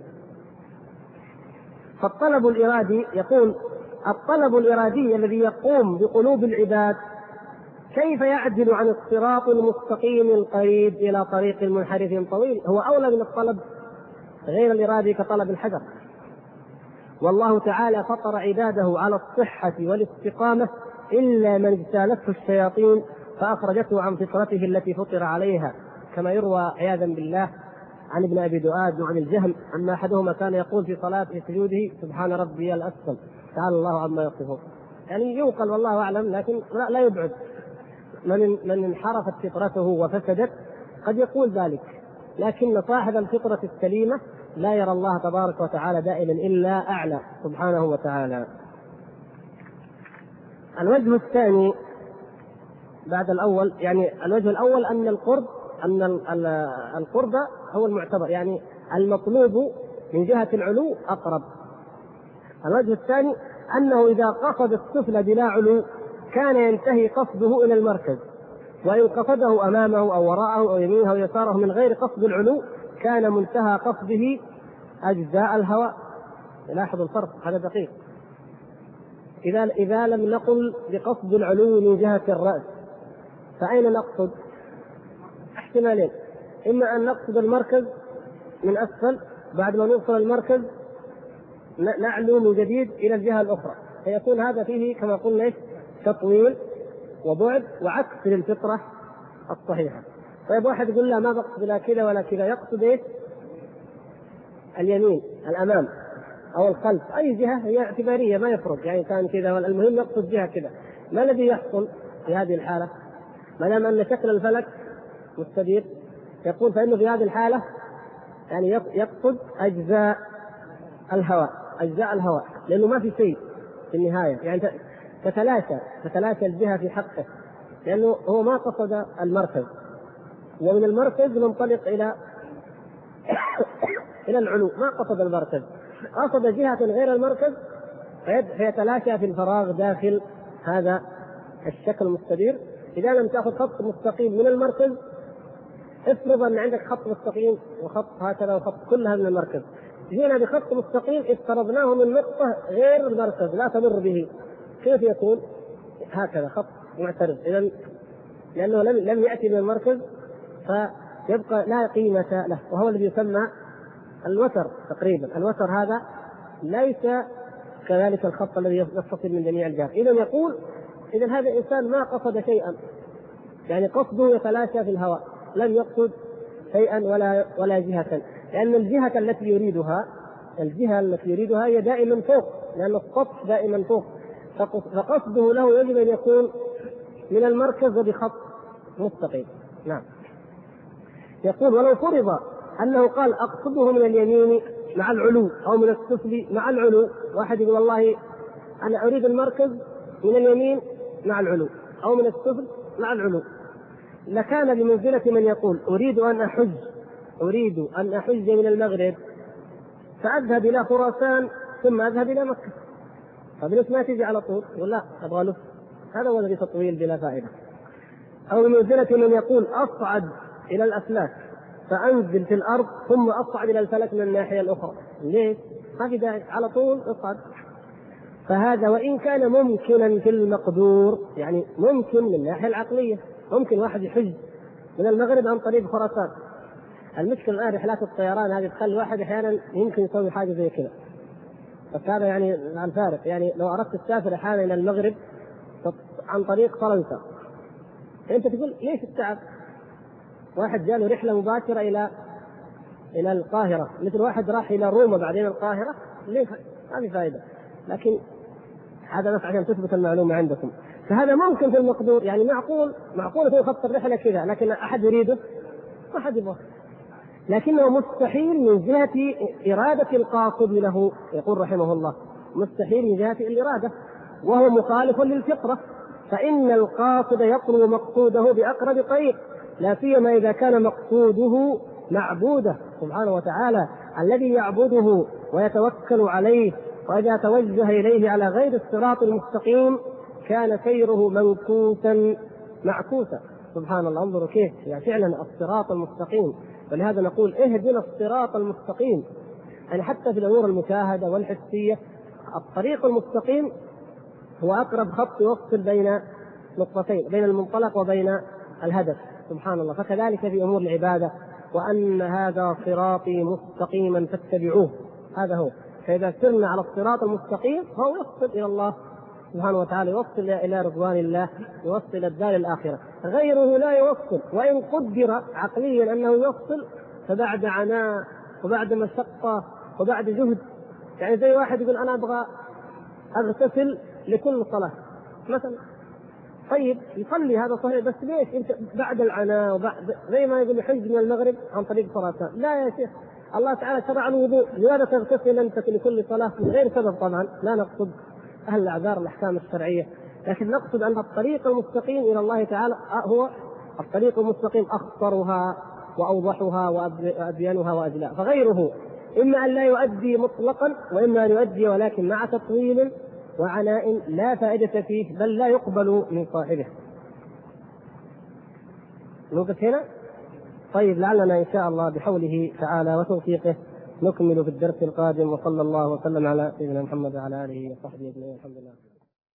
فالطلب الإرادي، يقول الطلب الإرادي الذي يقوم بقلوب العباد كيف يعدل عن الصراط المستقيم القريب إلى طريق منحرف طويل، هو أولى من الطلب غير الإرادي كطلب الحجر. والله تعالى فطر عباده على الصحة والاستقامة إلا من اجتالته الشياطين فأخرجته عن فطرته التي فطر عليها، كما يروى عياذا بالله عن ابن أبي دؤاد وعن الجهم أن أحدهما كان يقول في صلاة سجوده سبحان ربي الأسفل تعالى الله عما يصفون. يعني ينقل والله أعلم، لكن لا يبعد من انحرفت فطرته وفسدت قد يقول ذلك، لكن صاحب الفطرة السليمة لا يرى الله تبارك وتعالى دائما إلا أعلى سبحانه وتعالى. الوجه الثاني بعد الأول، يعني الوجه الأول أن القرب هو المعتبر، يعني المطلوب من جهة العلو أقرب. الوجه الثاني أنه إذا قصد السفل بلا علو كان ينتهي قصده إلى المركز، وإن قصده أمامه أو وراءه أو يمينه أو يساره من غير قصد العلو كان منتهى قصده أجزاء الهواء. لاحظوا الفرق، هذا دقيق. إذا لم نقل بقصد العلو من جهة الرأس فأين نقصد؟ احتمالين، إما أن نقصد المركز من أسفل، بعد ما نوصل المركز نعلو من جديد إلى الجهة الأخرى، فيكون هذا فيه كما قلنا تطويل وبعد وعكس للفطرة الصحيحة. طيب واحد يقول لا ما بقصد لا كذا ولا كذا، يقصد اليمين الأمام أو الخلف، أي جهة هي اعتبارية ما يفرق، يعني كان كذا المهم يقصد جهة كذا. ما الذي يحصل في هذه الحالة؟ ما دام أن شكل الفلك مستدير يقول فإنه في هذه الحالة يعني يقصد أجزاء الهواء، لأنه ما في شيء في النهاية، يعني تتلاشى الجهة في حقه، لأنه هو ما قصد المركز، ومن المركز ننطلق إلى العلو، ما قصد المركز، قصد جهة غير المركز فيتلاشى في الفراغ داخل هذا الشكل المستدير. إذا لم تأخذ خط مستقيم من المركز، افرض أن عندك خط مستقيم وخط هكذا وخط كلها من المركز، جينا بخط مستقيم افترضناه من نقطة غير المركز لا تمر به، كيف يكون هكذا خط معترض؟ إذن لأنه لم يأتي من المركز فيبقى لا قيمة له، وهو الذي يسمى الوتر تقريبا. الوتر هذا ليس كذلك الخط الذي يتصل من جميع الجهات. إذن يقول إذن هذا الإنسان ما قصد شيئا، يعني قصده يتلاشى في الهواء، لم يقصد شيئا ولا جهة، لأن الجهة التي يريدها هي دائما فوق، لأن السطح دائما فوق، فقصده له يجب أن يكون من المركز وبخط مستقيم. نعم. يقول ولو فرض أنه قال أقصده من اليمين مع العلو أو من السفل مع العلو، واحد يقول والله أنا أريد المركز من اليمين مع العلو أو من السفل مع العلو، لكان بمنزلة من يقول أريد أن أحج من المغرب فأذهب إلى خراسان ثم أذهب إلى مكة، فبلس ما تيجي على طول ولا أبغى لف، هذا هو الذي تطويل بلا فائدة. أو بمنزلة من يقول أصعد إلى الأفلاك فأنزل في الأرض ثم أصعد إلى الفلك من الناحية الأخرى، ليه؟ ما في داعي، على طول أصعد. فهذا وإن كان ممكنا في المقدور، يعني ممكن من الناحية العقلية، ممكن واحد يحج من المغرب عن طريق خراسان. المشكلة الآن رحلات الطيران هذه تخلي واحد أحيانا يمكن يسوي حاجة زي كذا، بس هذا يعني عن فارق. يعني لو أردت تسافر أحيانا إلى المغرب عن طريق فرنسا، أنت تقول ليش التعب؟ واحد جاله رحلة مباشرة إلى القاهرة، مثل واحد راح إلى روما بعدين القاهرة، ليه؟ ما في فائدة. لكن هذا بس عشان تثبت المعلومة عندكم. فهذا ممكن في المقدور، يعني معقول في خط الرحلة كذا، لكن أحد يريده؟ ما حد يبغى. لكنه مستحيل من جهة إرادة القاصد له، يقول رحمه الله مستحيل من جهة الإرادة، وهو مخالف للفطرة، فإن القاصد يطلب مقصوده بأقرب طريق، لا سيما إذا كان مقصوده معبوده سبحانه وتعالى الذي يعبده ويتوكل عليه، وإذا توجه إليه على غير الصراط المستقيم كان سيره منكوسا معكوسا. سبحان الله، انظروا كيف يعني فعلا الصراط المستقيم. ولهذا نقول اهدنا الصراط المستقيم، يعني حتى في الأمور المشاهدة والحسية الطريق المستقيم هو أقرب خط يوصل بين نقطتين، بين المنطلق وبين الهدف. سبحان الله. فكذلك في أمور العبادة، وأن هذا صراطي مستقيما فاتبعوه، هذا هو. فإذا سرنا على الصراط المستقيم فهو يقصد إلى الله سبحانه وتعالى يوصل إلى رضوان الله، يوصل إلى الدار الآخرة. غيره لا يوصل، وإن قدر عقليا أنه يوصل فبعد عناء وبعد مشقة وبعد جهد. يعني زي واحد يقول أنا أبغى أغتسل لكل صلاة مثلا، طيب يصلي هذا صحيح، بس ليش انت بعد العناء وبعد زي ما يقول يحج من المغرب عن طريق صلاتان؟ لا يا شيخ، الله تعالى شرع الوضوء، لماذا تغتسل انت لكل صلاه من غير سبب؟ طبعا لا نقصد اهل الاعذار الاحكام الشرعيه، لكن نقصد ان الطريق المستقيم الى الله تعالى هو الطريق المستقيم، اخطرها واوضحها وابينها واجلاها. فغيره اما ان لا يؤدي مطلقا، واما ان يؤدي ولكن مع تطويل وعناء لا فائدة فيه، بل لا يقبل من صاحبه. نوقف هنا. طيب لعلنا إن شاء الله بحوله تعالى وتوفيقه نكمل في الدرس القادم، وصلى الله وسلم على سيدنا محمد وعلى آله وصحبه أجمعين. الحمد لله.